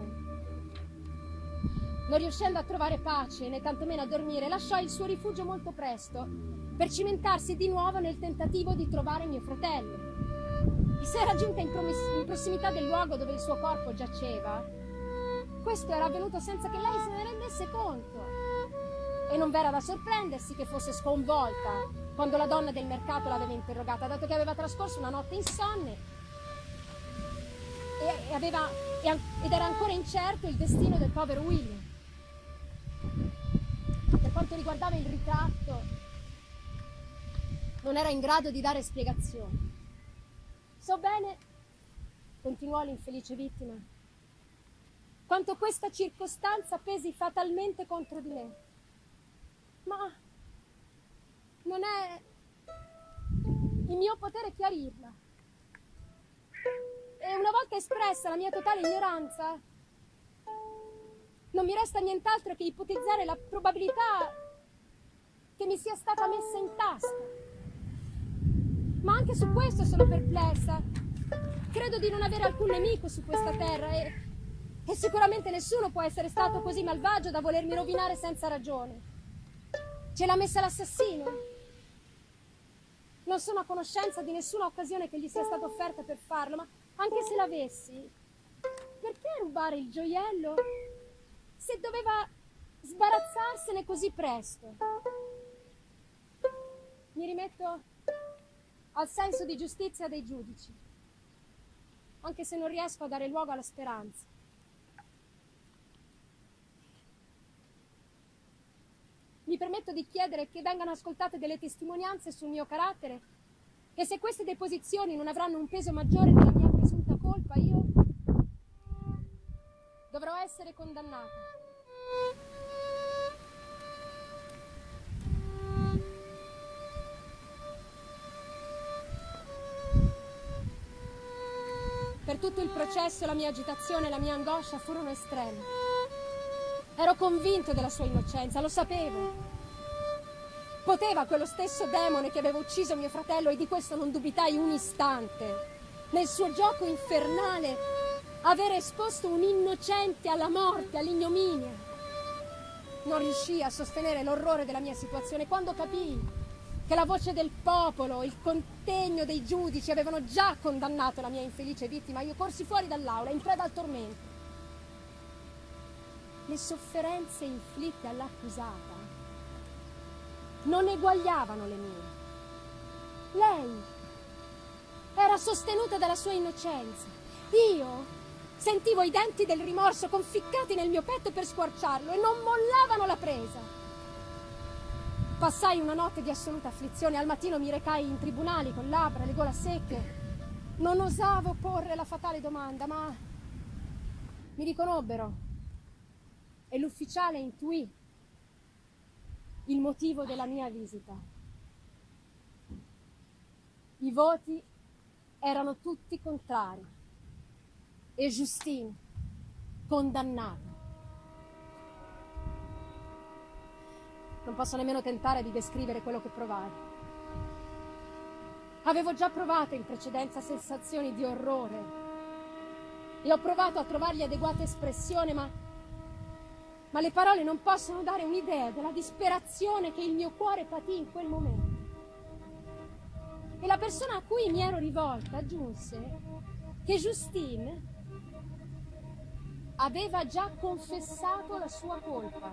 Non riuscendo a trovare pace né tantomeno a dormire, lasciò il suo rifugio molto presto per cimentarsi di nuovo nel tentativo di trovare mio fratello. E se era giunta in, in prossimità del luogo dove il suo corpo giaceva, questo era avvenuto senza che lei se ne rendesse conto. E non v'era da sorprendersi che fosse sconvolta quando la donna del mercato l'aveva interrogata, dato che aveva trascorso una notte insonne e, e aveva, e, ed era ancora incerto il destino del povero William. Per quanto riguardava il ritratto, non era in grado di dare spiegazioni. So bene, continuò l'infelice vittima, quanto questa circostanza pesi fatalmente contro di me. Ma non è il mio potere chiarirla. E una volta espressa la mia totale ignoranza, non mi resta nient'altro che ipotizzare la probabilità che mi sia stata messa in tasca. Ma anche su questo sono perplessa. Credo di non avere alcun nemico su questa terra e, e sicuramente nessuno può essere stato così malvagio da volermi rovinare senza ragione. Ce l'ha messa l'assassino. Non sono a conoscenza di nessuna occasione che gli sia stata offerta per farlo, ma anche se l'avessi, perché rubare il gioiello se doveva sbarazzarsene così presto? Mi rimetto al senso di giustizia dei giudici, anche se non riesco a dare luogo alla speranza. Mi permetto di chiedere che vengano ascoltate delle testimonianze sul mio carattere e se queste deposizioni non avranno un peso maggiore della mia presunta colpa, io dovrò essere condannata. Per tutto il processo la mia agitazione e la mia angoscia furono estreme. Ero convinto della sua innocenza, lo sapevo. Poteva quello stesso demone che aveva ucciso mio fratello, e di questo non dubitai un istante, nel suo gioco infernale, avere esposto un innocente alla morte, all'ignominia. Non riuscii a sostenere l'orrore della mia situazione. Quando capii che la voce del popolo, il contegno dei giudici avevano già condannato la mia infelice vittima, io corsi fuori dall'aula, in preda al tormento. Le sofferenze inflitte all'accusata non eguagliavano le mie. Lei era sostenuta dalla sua innocenza. Io sentivo i denti del rimorso conficcati nel mio petto per squarciarlo e non mollavano la presa. Passai una notte di assoluta afflizione. Al mattino mi recai in tribunali con labbra e le gola secche. Non osavo porre la fatale domanda, ma mi riconobbero e l'ufficiale intuì il motivo della mia visita. I voti erano tutti contrari e Justine condannata. Non posso nemmeno tentare di descrivere quello che provai. Avevo già provato in precedenza sensazioni di orrore e ho provato a trovargli adeguata espressione, ma Ma le parole non possono dare un'idea della disperazione che il mio cuore patì in quel momento. E la persona a cui mi ero rivolta aggiunse che Justine aveva già confessato la sua colpa.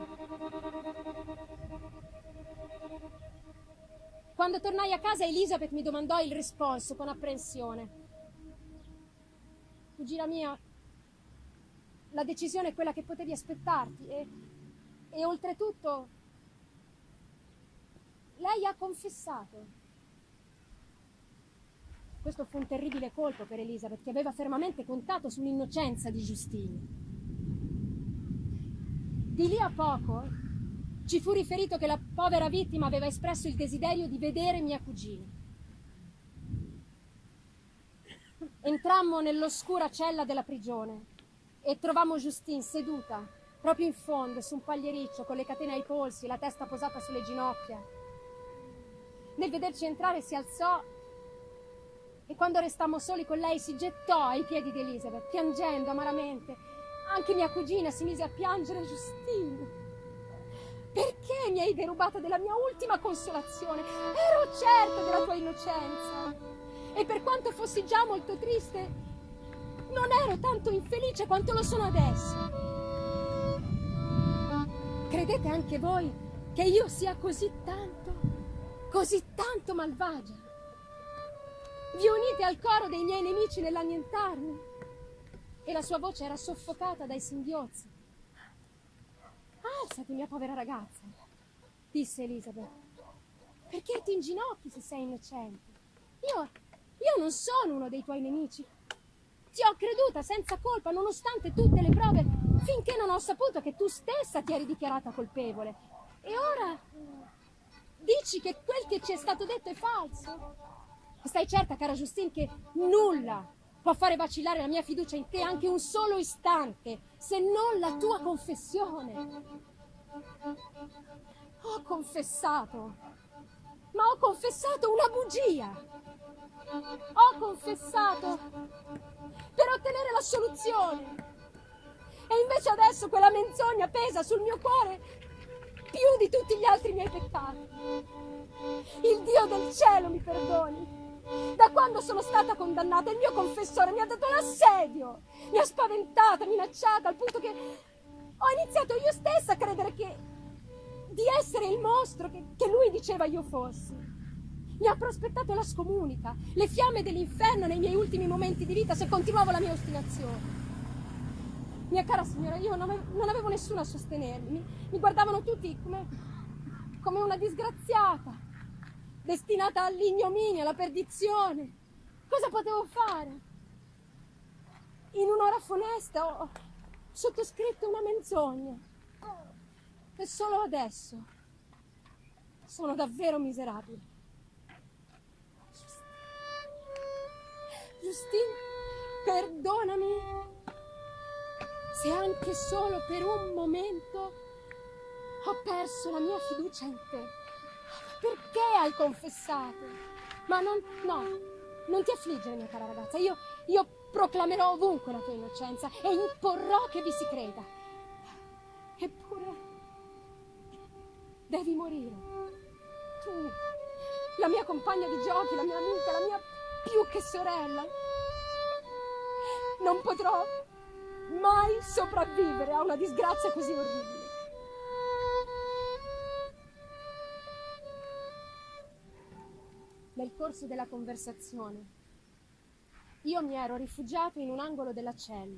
Quando tornai a casa, Elizabeth mi domandò il responso con apprensione. Cugina mia, la decisione è quella che potevi aspettarti e, e oltretutto lei ha confessato. Questo fu un terribile colpo per Elizabeth, che aveva fermamente contato sull'innocenza di Justine. Di lì a poco ci fu riferito che la povera vittima aveva espresso il desiderio di vedere mia cugina. Entrammo nell'oscura cella della prigione e trovammo Justine seduta, proprio in fondo, su un pagliericcio, con le catene ai polsi, la testa posata sulle ginocchia. Nel vederci entrare si alzò e quando restammo soli con lei si gettò ai piedi di Elizabeth, piangendo amaramente. Anche mia cugina si mise a piangere. Justine, perché mi hai derubato della mia ultima consolazione? Ero certa della tua innocenza e per quanto fossi già molto triste, non ero tanto infelice quanto lo sono adesso. Credete anche voi che io sia così tanto, così tanto malvagia? Vi unite al coro dei miei nemici nell'annientarmi? E la sua voce era soffocata dai singhiozzi. Alzati, mia povera ragazza, disse Elizabeth. Perché ti inginocchi se sei innocente? Io, io non sono uno dei tuoi nemici. Ti ho creduta senza colpa, nonostante tutte le prove, finché non ho saputo che tu stessa ti eri dichiarata colpevole. E ora dici che quel che ci è stato detto è falso? Stai certa, cara Justine, che nulla può fare vacillare la mia fiducia in te anche un solo istante, se non la tua confessione. Ho confessato, ma ho confessato una bugia. Ho confessato per ottenere la soluzione. E invece adesso quella menzogna pesa sul mio cuore più di tutti gli altri miei peccati. Il Dio del cielo mi perdoni. Da quando sono stata condannata, il mio confessore mi ha dato l'assedio, mi ha spaventata, minacciata, al punto che ho iniziato io stessa a credere che di essere il mostro che, che lui diceva io fossi. Mi ha prospettato la scomunica, le fiamme dell'inferno nei miei ultimi momenti di vita se continuavo la mia ostinazione. Mia cara signora, io non avevo, non avevo nessuno a sostenermi, mi, mi guardavano tutti come, come una disgraziata, destinata all'ignominia, alla perdizione. Cosa potevo fare? In un'ora funesta ho sottoscritto una menzogna. E solo adesso sono davvero miserabile. Justine, perdonami se anche solo per un momento ho perso la mia fiducia in te. perché hai confessato? Ma non, no, non ti affliggere, mia cara ragazza. Io, io proclamerò ovunque la tua innocenza e imporrò che vi si creda. Eppure devi morire. Tu, la mia compagna di giochi, la mia amica, la mia più che sorella. Non potrò mai sopravvivere a una disgrazia così orribile. Nel corso della conversazione, io mi ero rifugiato in un angolo della cella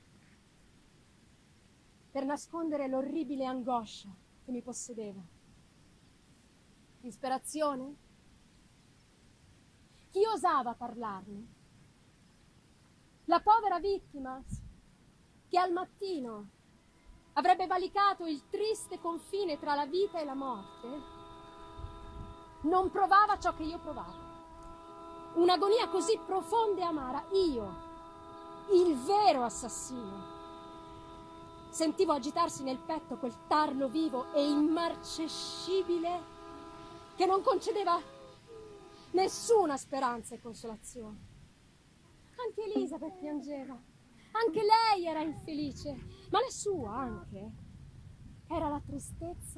per nascondere l'orribile angoscia che mi possedeva. Disperazione? Chi osava parlarne? La povera vittima che al mattino avrebbe valicato il triste confine tra la vita e la morte non provava ciò che io provavo. Un'agonia così profonda e amara. Io, il vero assassino, sentivo agitarsi nel petto quel tarlo vivo e immarcescibile che non concedeva nessuna speranza e consolazione. Anche Elisabeth piangeva, anche lei era infelice, ma la sua anche era la tristezza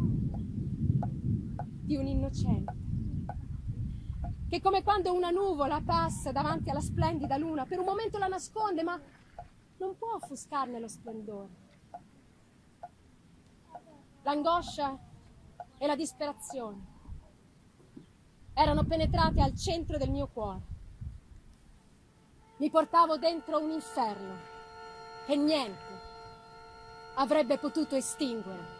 di un innocente, che come quando una nuvola passa davanti alla splendida luna, per un momento la nasconde, ma non può offuscarne lo splendore. L'angoscia e la disperazione erano penetrate al centro del mio cuore. Mi portavo dentro un inferno che niente avrebbe potuto estinguere.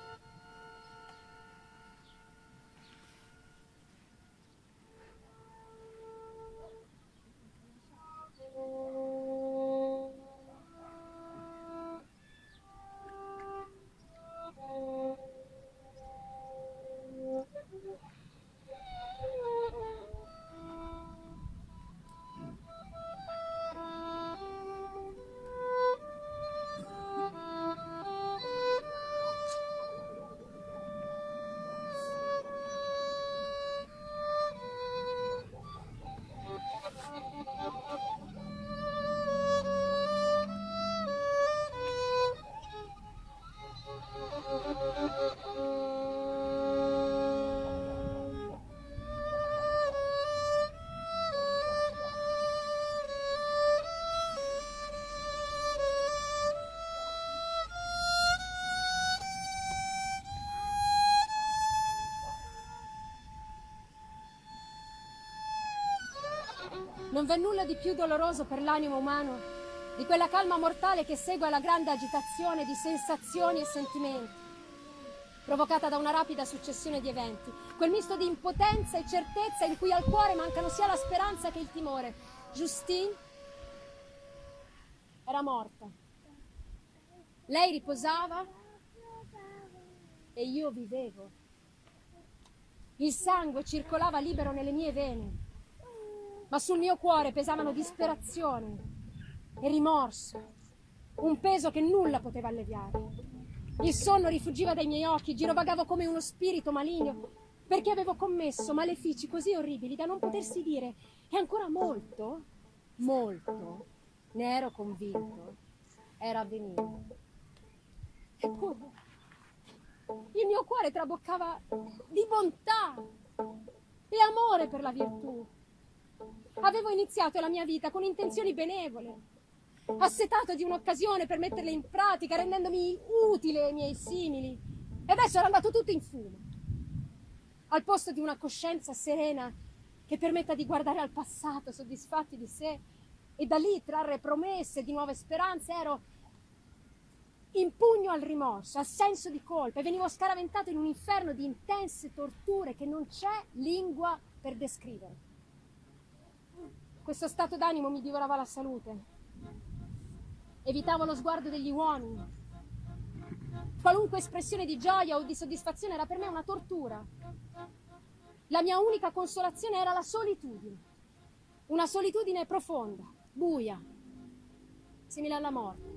Non v'è nulla di più doloroso per l'animo umano di quella calma mortale che segue alla grande agitazione di sensazioni e sentimenti, provocata da una rapida successione di eventi, quel misto di impotenza e certezza in cui al cuore mancano sia la speranza che il timore. Justine era morta. Lei riposava e io vivevo. Il sangue circolava libero nelle mie vene, ma sul mio cuore pesavano disperazione e rimorso, un peso che nulla poteva alleviare. Il sonno rifuggiva dai miei occhi, girovagavo come uno spirito maligno, perché avevo commesso malefici così orribili da non potersi dire, e ancora molto, molto, ne ero convinto, era avvenuto. Eppure, il mio cuore traboccava di bontà e amore per la virtù. Avevo iniziato la mia vita con intenzioni benevole, assetato di un'occasione per metterle in pratica, rendendomi utile ai miei simili. E adesso era andato tutto in fumo. Al posto di una coscienza serena che permetta di guardare al passato soddisfatti di sé e da lì trarre promesse di nuove speranze, ero in pugno al rimorso, al senso di colpa, e venivo scaraventato in un inferno di intense torture che non c'è lingua per descrivere. Questo stato d'animo mi divorava la salute. Evitavo lo sguardo degli uomini. Qualunque espressione di gioia o di soddisfazione era per me una tortura. La mia unica consolazione era la solitudine. Una solitudine profonda, buia, simile alla morte.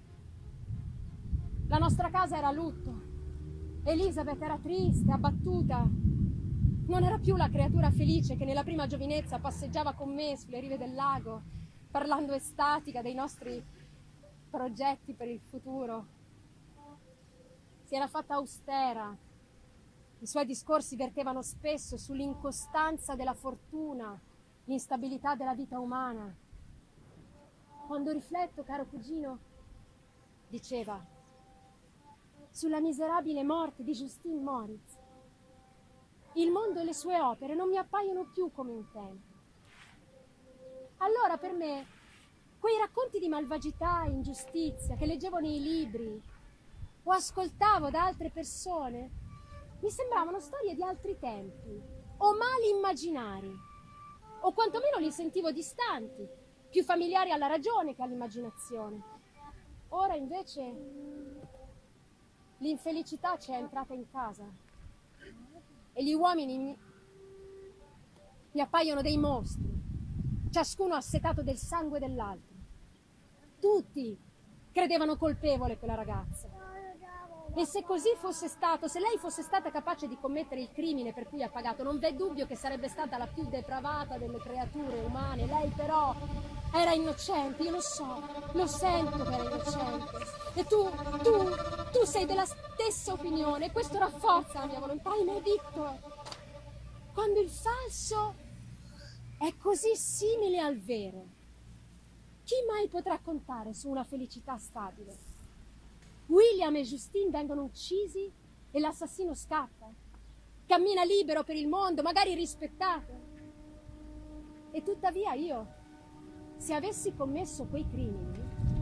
La nostra casa era a lutto. Elisabeth era triste, abbattuta. Non era più la creatura felice che nella prima giovinezza passeggiava con me sulle rive del lago, parlando estatica dei nostri progetti per il futuro. Si era fatta austera. I suoi discorsi vertevano spesso sull'incostanza della fortuna, l'instabilità della vita umana. Quando rifletto, caro cugino, diceva, sulla miserabile morte di Justine Moritz, il mondo e le sue opere non mi appaiono più come un tempo. Allora per me quei racconti di malvagità e ingiustizia che leggevo nei libri o ascoltavo da altre persone mi sembravano storie di altri tempi o mali immaginari, o quantomeno li sentivo distanti, più familiari alla ragione che all'immaginazione. Ora invece l'infelicità ci è entrata in casa e gli uomini mi, mi appaiono dei mostri, ciascuno assetato del sangue dell'altro. Tutti credevano colpevole quella ragazza. E se così fosse stato, se lei fosse stata capace di commettere il crimine per cui ha pagato, non v'è dubbio che sarebbe stata la più depravata delle creature umane. Lei però era innocente, io lo so, lo sento che era innocente. E tu, tu, tu sei della stessa opinione, e questo rafforza la mia volontà. Ahimè, Victor, quando il falso è così simile al vero, chi mai potrà contare su una felicità stabile? William e Justine vengono uccisi e l'assassino scappa. Cammina libero per il mondo, magari rispettato. E tuttavia io, se avessi commesso quei crimini,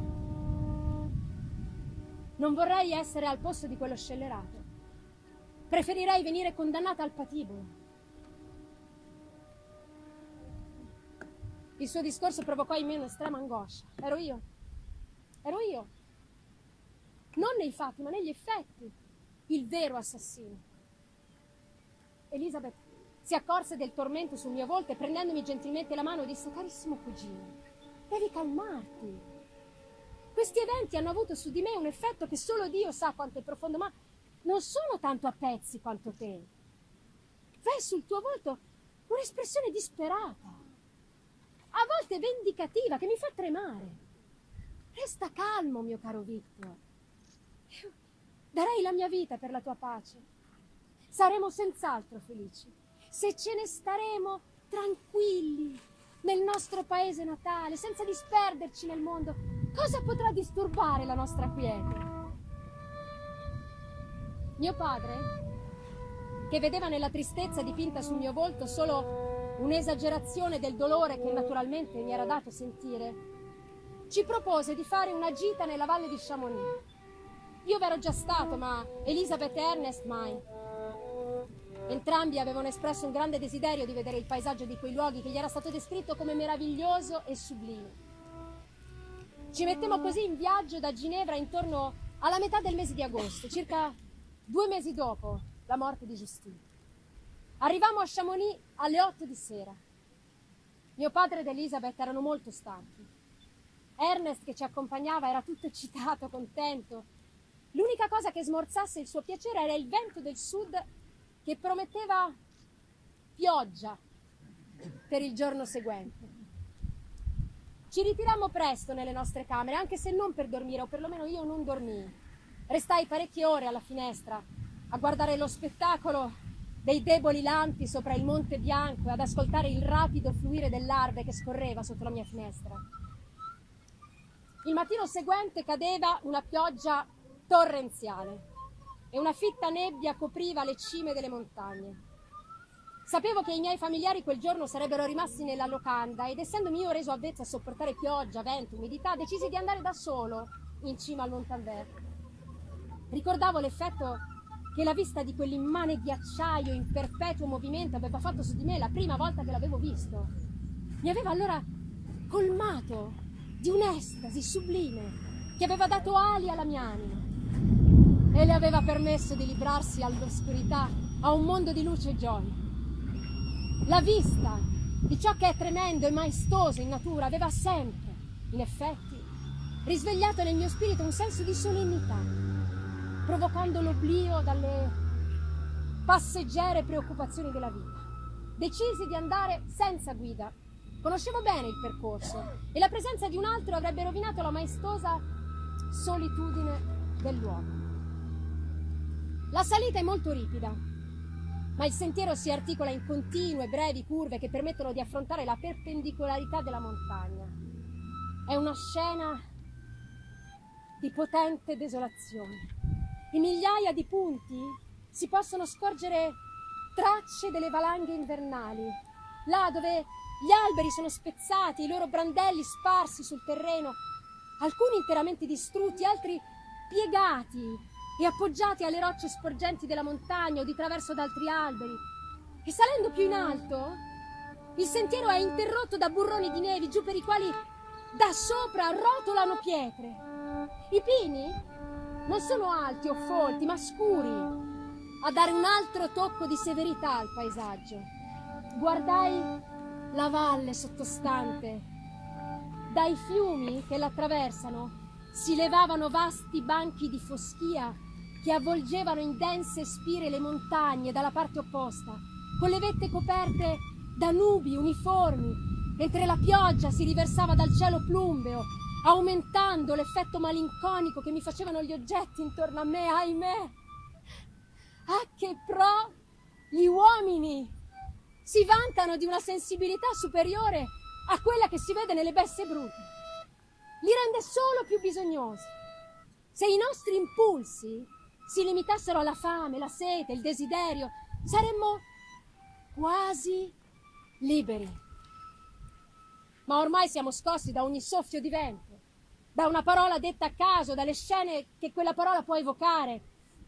non vorrei essere al posto di quello scellerato. Preferirei venire condannata al patibolo. Il suo discorso provocò in me un'estrema angoscia. Ero io. Ero io. Non nei fatti, ma negli effetti, il vero assassino. Elizabeth si accorse del tormento sul mio volto e prendendomi gentilmente la mano disse: carissimo cugino, devi calmarti. Questi eventi hanno avuto su di me un effetto che solo Dio sa quanto è profondo, ma non sono tanto a pezzi quanto te. V'è sul tuo volto un'espressione disperata, a volte vendicativa, che mi fa tremare. Resta calmo, mio caro Victor. Darei la mia vita per la tua pace. Saremo senz'altro felici se ce ne staremo tranquilli nel nostro paese natale, senza disperderci nel mondo. Cosa potrà disturbare la nostra quiete? Mio padre, che vedeva nella tristezza dipinta sul mio volto solo un'esagerazione del dolore che naturalmente mi era dato sentire, ci propose di fare una gita nella valle di Chamonix. Io v'ero già stato, ma Elizabeth e Ernest mai. Entrambi avevano espresso un grande desiderio di vedere il paesaggio di quei luoghi che gli era stato descritto come meraviglioso e sublime. Ci mettemmo così in viaggio da Ginevra intorno alla metà del mese di agosto, circa due mesi dopo la morte di Justine. Arrivammo a Chamonix alle otto di sera. Mio padre ed Elizabeth erano molto stanchi. Ernest, che ci accompagnava, era tutto eccitato, contento. L'unica cosa che smorzasse il suo piacere era il vento del sud che prometteva pioggia per il giorno seguente. Ci ritirammo presto nelle nostre camere, anche se non per dormire, o perlomeno io non dormii. Restai parecchie ore alla finestra a guardare lo spettacolo dei deboli lampi sopra il Monte Bianco e ad ascoltare il rapido fluire dell'Arve che scorreva sotto la mia finestra. Il mattino seguente cadeva una pioggia torrenziale e una fitta nebbia copriva le cime delle montagne. Sapevo che i miei familiari quel giorno sarebbero rimasti nella locanda ed essendomi io reso avvezzo a sopportare pioggia, vento, umidità, decisi di andare da solo in cima al Montalbert. Ricordavo l'effetto che la vista di quell'immane ghiacciaio in perpetuo movimento aveva fatto su di me la prima volta che l'avevo visto. Mi aveva allora colmato di un'estasi sublime che aveva dato ali alla mia anima e le aveva permesso di librarsi all'oscurità a un mondo di luce e gioia. La vista di ciò che è tremendo e maestoso in natura aveva sempre, in effetti, risvegliato nel mio spirito un senso di solennità, provocando l'oblio dalle passeggere preoccupazioni della vita. decisi di andare senza guida. Conoscevo bene il percorso e la presenza di un altro avrebbe rovinato la maestosa solitudine dell'uomo. La salita è molto ripida, ma il sentiero si articola in continue, brevi curve che permettono di affrontare la perpendicolarità della montagna. È una scena di potente desolazione. In migliaia di punti si possono scorgere tracce delle valanghe invernali, là dove gli alberi sono spezzati, i loro brandelli sparsi sul terreno, alcuni interamente distrutti, altri piegati e appoggiati alle rocce sporgenti della montagna o di traverso ad altri alberi. E salendo più in alto, il sentiero è interrotto da burroni di nevi giù per i quali da sopra rotolano pietre. I pini non sono alti o folti, ma scuri, a dare un altro tocco di severità al paesaggio. Guardai la valle sottostante. Dai fiumi che la attraversano si levavano vasti banchi di foschia che avvolgevano in dense spire le montagne dalla parte opposta, con le vette coperte da nubi uniformi, mentre la pioggia si riversava dal cielo plumbeo, aumentando l'effetto malinconico che mi facevano gli oggetti intorno a me, ahimè. Ah, che pro gli uomini si vantano di una sensibilità superiore a quella che si vede nelle bestie brute. Li rende solo più bisognosi. Se i nostri impulsi si limitassero alla fame, la sete, il desiderio, saremmo quasi liberi. Ma ormai siamo scossi da ogni soffio di vento, da una parola detta a caso, dalle scene che quella parola può evocare.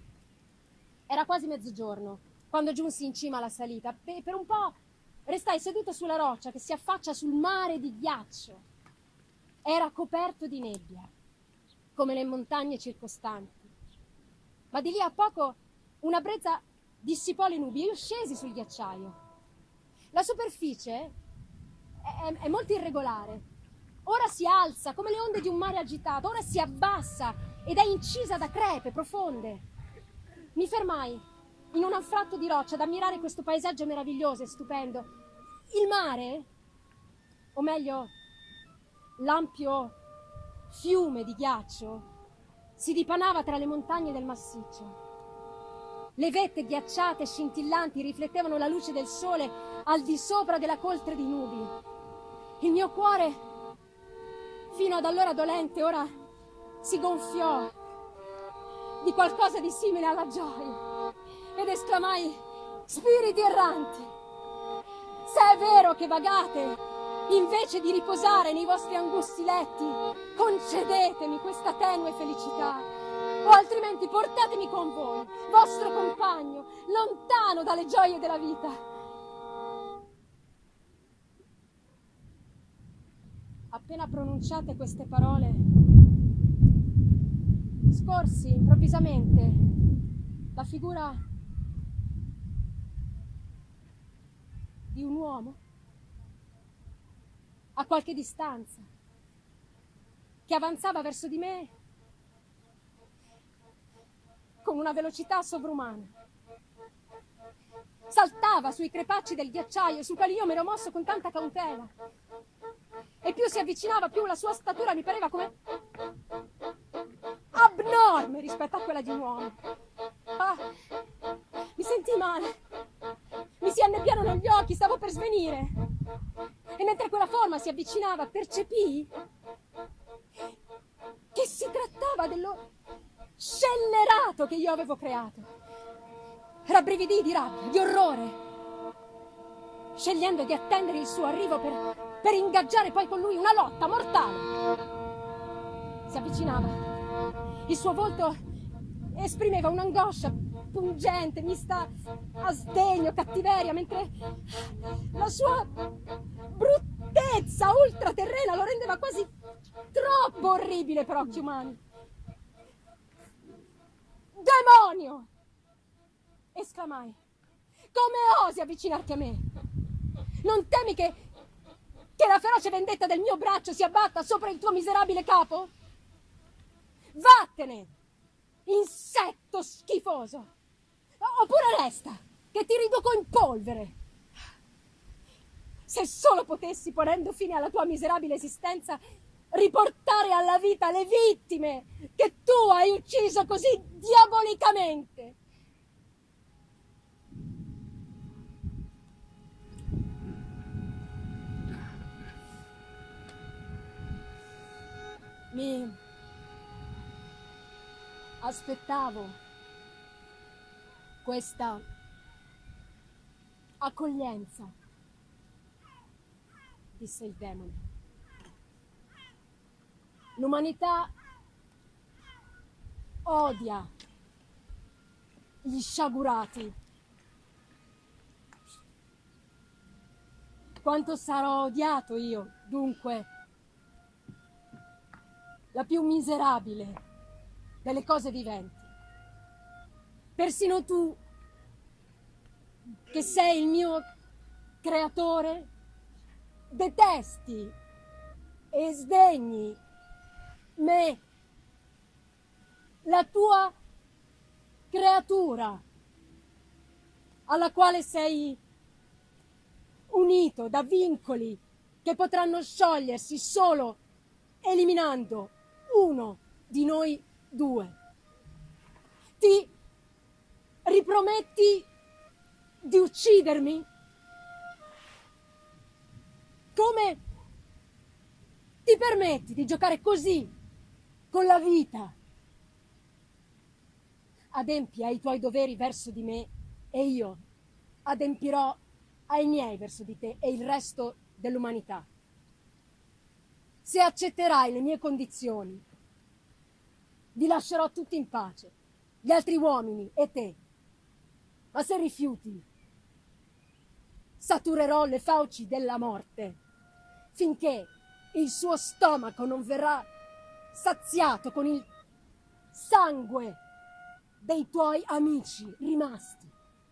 Era quasi mezzogiorno quando giunsi in cima alla salita e per un po' restai seduta sulla roccia che si affaccia sul mare di ghiaccio. Era coperto di nebbia, come le montagne circostanti. Ma di lì a poco una brezza dissipò le nubi e io scesi sul ghiacciaio. La superficie è, è molto irregolare. Ora si alza come le onde di un mare agitato, ora si abbassa ed è incisa da crepe profonde. Mi fermai in un anfratto di roccia ad ammirare questo paesaggio meraviglioso e stupendo. Il mare, o meglio, l'ampio fiume di ghiaccio, si dipanava tra le montagne del massiccio. Le vette ghiacciate e scintillanti riflettevano la luce del sole al di sopra della coltre di nubi. Il mio cuore, fino ad allora dolente, ora si gonfiò di qualcosa di simile alla gioia ed esclamai: spiriti erranti, se è vero che vagate invece di riposare nei vostri angusti letti, concedetemi questa tenue felicità, o altrimenti portatemi con voi, vostro compagno, lontano dalle gioie della vita. Appena pronunciate queste parole, scorsi improvvisamente la figura di un uomo a qualche distanza, che avanzava verso di me con una velocità sovrumana. Saltava sui crepacci del ghiacciaio sui quali io mi ero mosso con tanta cautela, e più si avvicinava più la sua statura mi pareva come abnorme rispetto a quella di un uomo. Ah, mi sentii male, mi si annebbiarono gli occhi, stavo per svenire, e mentre quella forma si avvicinava percepii che si trattava dello scellerato che io avevo creato. Rabbrividii di rabbia, di orrore, scegliendo di attendere il suo arrivo per, per ingaggiare poi con lui una lotta mortale. Si avvicinava, il suo volto esprimeva un'angoscia pungente, mista a sdegno, cattiveria, mentre la sua bruttezza ultraterrena lo rendeva quasi troppo orribile per occhi umani. Demonio! Esclamai. Come osi avvicinarti a me? Non temi che, che la feroce vendetta del mio braccio si abbatta sopra il tuo miserabile capo? Vattene, insetto schifoso! Oppure resta, che ti riduco in polvere! Se solo potessi, ponendo fine alla tua miserabile esistenza, riportare alla vita le vittime che tu hai ucciso così diabolicamente. Mi aspettavo questa accoglienza, disse il demone. L'umanità odia gli sciagurati. Quanto sarò odiato io, dunque, la più miserabile delle cose viventi. Persino tu, che sei il mio creatore, detesti e sdegni me, la tua creatura, alla quale sei unito da vincoli che potranno sciogliersi solo eliminando uno di noi due. Ti riprometti di uccidermi? Come ti permetti di giocare così con la vita? Adempi ai tuoi doveri verso di me e io adempirò ai miei verso di te e il resto dell'umanità. Se accetterai le mie condizioni, vi lascerò tutti in pace, gli altri uomini e te. Ma se rifiuti, saturerò le fauci della morte finché il suo stomaco non verrà saziato con il sangue dei tuoi amici rimasti.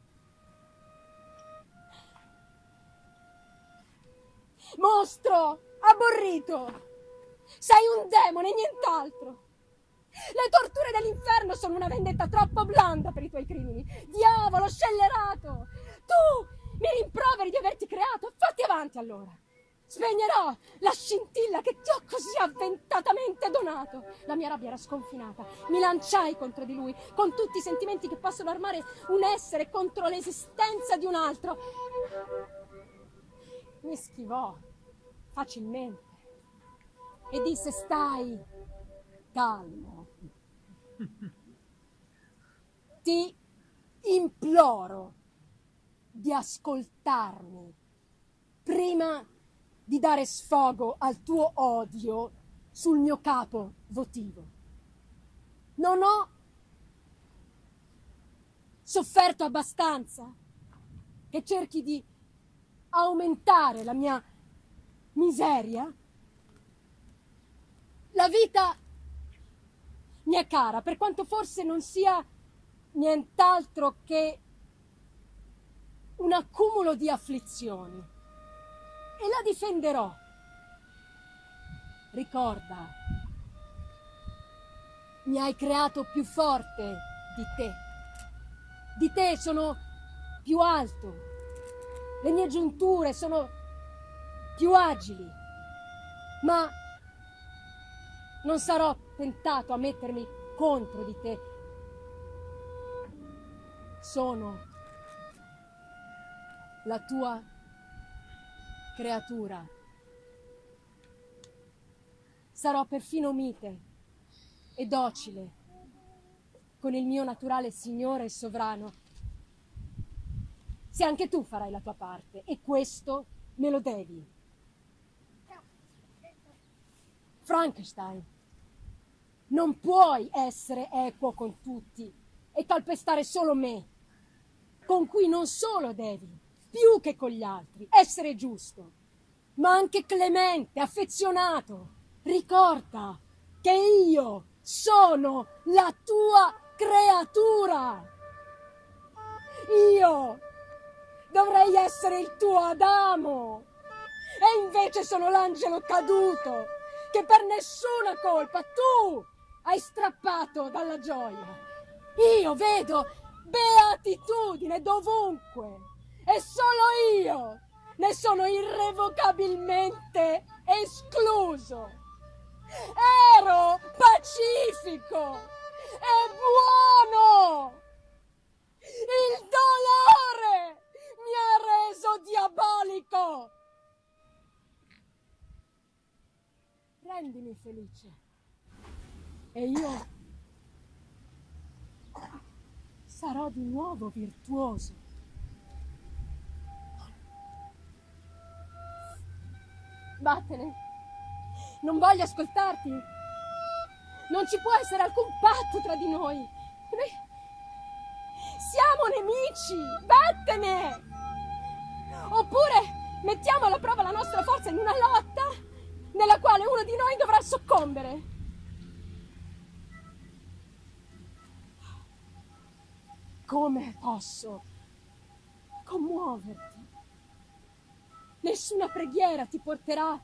Mostro abborrito! Sei un demone e nient'altro! Le torture dell'inferno sono una vendetta troppo blanda per i tuoi crimini. Diavolo scellerato! Tu mi rimproveri di averti creato? Fatti avanti allora! Spegnerò la scintilla che ti ho così avventatamente donato. La mia rabbia era sconfinata. Mi lanciai contro di lui con tutti i sentimenti che possono armare un essere contro l'esistenza di un altro. Mi schivò facilmente e disse: stai calmo. Ti imploro di ascoltarmi prima di dare sfogo al tuo odio sul mio capo votivo. Non ho sofferto abbastanza che cerchi di aumentare la mia miseria? La vita mi è cara, per quanto forse non sia nient'altro che un accumulo di afflizioni. E la difenderò. Ricorda, mi hai creato più forte di te. Di te sono più alto. Le mie giunture sono più agili. Ma non sarò tentato a mettermi contro di te. Sono la tua creatura. Sarò perfino mite e docile con il mio naturale Signore e Sovrano, se anche tu farai la tua parte, e questo me lo devi. Frankenstein, non puoi essere equo con tutti e calpestare solo me, con cui non solo devi, più che con gli altri, essere giusto, ma anche clemente, affezionato. Ricorda che io sono la tua creatura. Io dovrei essere il tuo Adamo e invece sono l'angelo caduto che per nessuna colpa tu hai strappato dalla gioia. Io vedo beatitudine dovunque e solo io ne sono irrevocabilmente escluso. Ero pacifico e buono. Il dolore mi ha reso diabolico. Rendimi felice e io sarò di nuovo virtuoso. Vattene, non voglio ascoltarti. Non ci può essere alcun patto tra di noi. Noi siamo nemici. Vattene! Oppure mettiamo alla prova la nostra forza in una lotta nella quale uno di noi dovrà soccombere. Come posso commuoverti? Nessuna preghiera ti porterà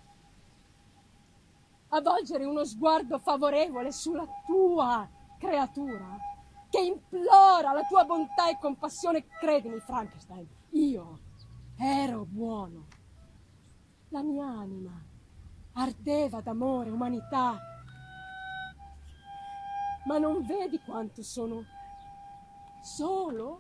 a volgere uno sguardo favorevole sulla tua creatura che implora la tua bontà e compassione. Credimi, Frankenstein, io ero buono. La mia anima ardeva d'amore e umanità. Ma non vedi quanto sono solo?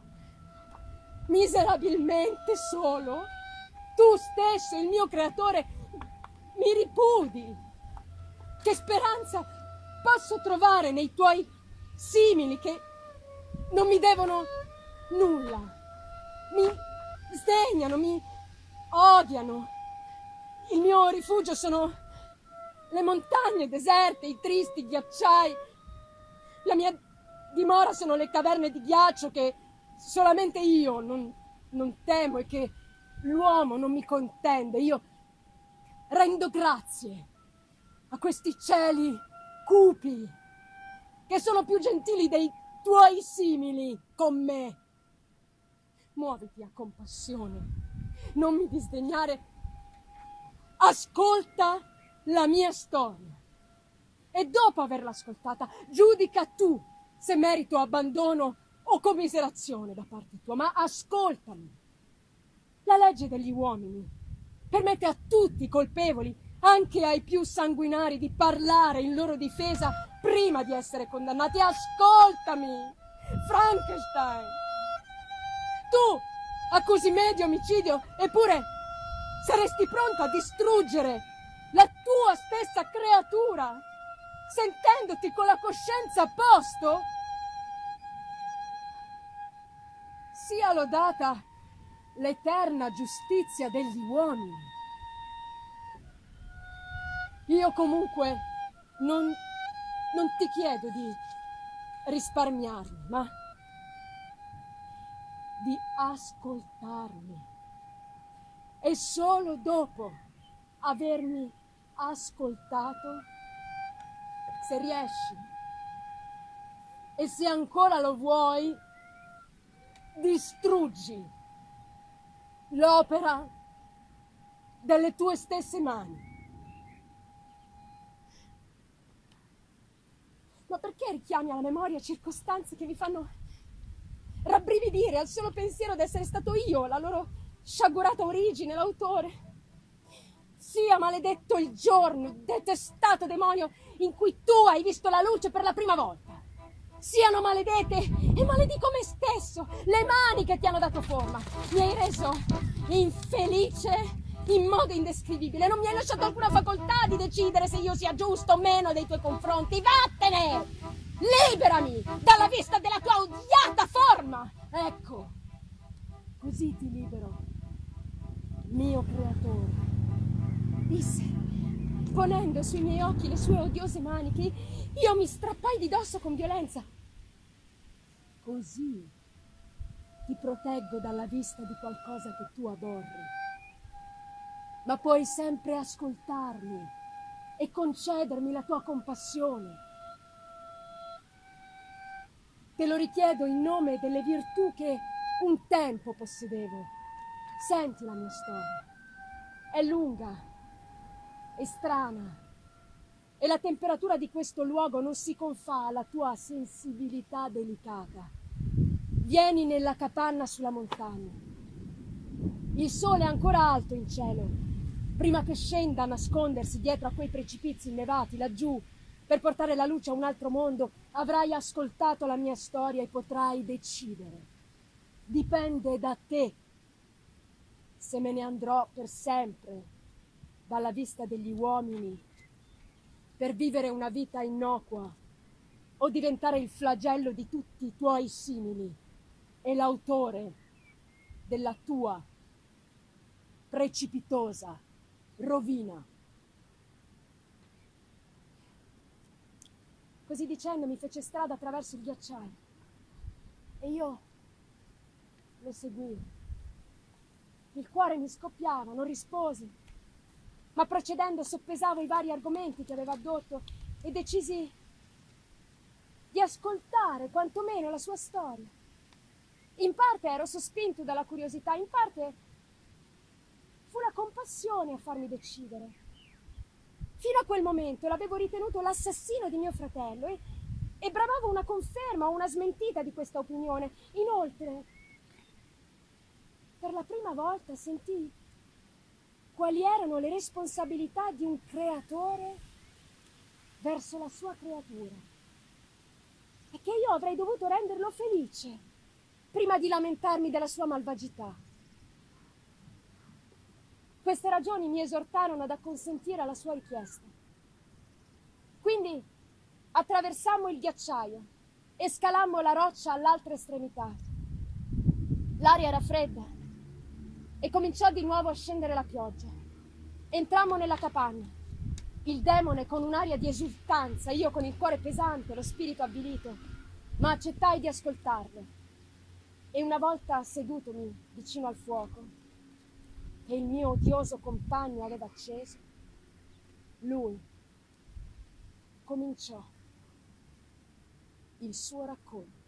Miserabilmente solo? Tu stesso, il mio creatore, mi ripudi. Che speranza posso trovare nei tuoi simili che non mi devono nulla? Mi sdegnano, mi odiano. Il mio rifugio sono le montagne deserte, i tristi ghiacciai. La mia dimora sono le caverne di ghiaccio che solamente io non, non temo e che l'uomo non mi contende. Io rendo grazie a questi cieli cupi che sono più gentili dei tuoi simili con me. Muoviti a compassione, non mi disdegnare. Ascolta la mia storia e dopo averla ascoltata giudica tu se merito abbandono o commiserazione da parte tua. Ma ascoltami. La legge degli uomini permette a tutti i colpevoli, anche ai più sanguinari, di parlare in loro difesa prima di essere condannati. Ascoltami, Frankenstein. Tu accusi me di omicidio, eppure saresti pronto a distruggere la tua stessa creatura, sentendoti con la coscienza a posto? Sia lodata l'eterna giustizia degli uomini. Io comunque non, non ti chiedo di risparmiarmi, ma di ascoltarmi. E solo dopo avermi ascoltato, se riesci, e se ancora lo vuoi, distruggi l'opera delle tue stesse mani. Ma perché richiami alla memoria circostanze che vi fanno rabbrividire al solo pensiero d'essere stato io la loro sciagurata origine, l'autore? Sia maledetto il giorno, detestato demonio, in cui tu hai visto la luce per la prima volta. Siano maledete e maledico me stesso, le mani che ti hanno dato forma. Mi hai reso infelice in modo indescrivibile. Non mi hai lasciato alcuna facoltà di decidere se io sia giusto o meno nei tuoi confronti. Vattene! Liberami dalla vista della tua odiata forma! Ecco, così ti libero, mio creatore, disse, ponendo sui miei occhi le sue odiose mani che io mi strappai di dosso con violenza. Così ti proteggo dalla vista di qualcosa che tu aborri. Ma puoi sempre ascoltarmi e concedermi la tua compassione. Te lo richiedo in nome delle virtù che un tempo possedevo. Senti la mia storia. È lunga e strana e la temperatura di questo luogo non si confà alla tua sensibilità delicata. Vieni nella capanna sulla montagna. Il sole è ancora alto in cielo, prima che scenda a nascondersi dietro a quei precipizi innevati laggiù per portare la luce a un altro mondo, avrai ascoltato la mia storia e potrai decidere. Dipende da te se me ne andrò per sempre dalla vista degli uomini per vivere una vita innocua o diventare il flagello di tutti i tuoi simili e l'autore della tua precipitosa rovina. Così dicendo mi fece strada attraverso il ghiacciaio e io lo seguii. Il cuore mi scoppiava, non risposi, ma procedendo soppesavo i vari argomenti che aveva addotto e decisi di ascoltare quantomeno la sua storia. In parte ero sospinto dalla curiosità, in parte fu la compassione a farmi decidere. Fino a quel momento l'avevo ritenuto l'assassino di mio fratello e, e bramavo una conferma o una smentita di questa opinione. Inoltre, per la prima volta sentii quali erano le responsabilità di un creatore verso la sua creatura e che io avrei dovuto renderlo felice prima di lamentarmi della sua malvagità. Queste ragioni mi esortarono ad acconsentire alla sua richiesta. Quindi attraversammo il ghiacciaio e scalammo la roccia all'altra estremità. L'aria era fredda e cominciò di nuovo a scendere la pioggia. Entrammo nella capanna, il demone con un'aria di esultanza, io con il cuore pesante, lo spirito avvilito, ma accettai di ascoltarlo. E una volta sedutomi vicino al fuoco, che il mio odioso compagno aveva acceso, lui cominciò il suo racconto.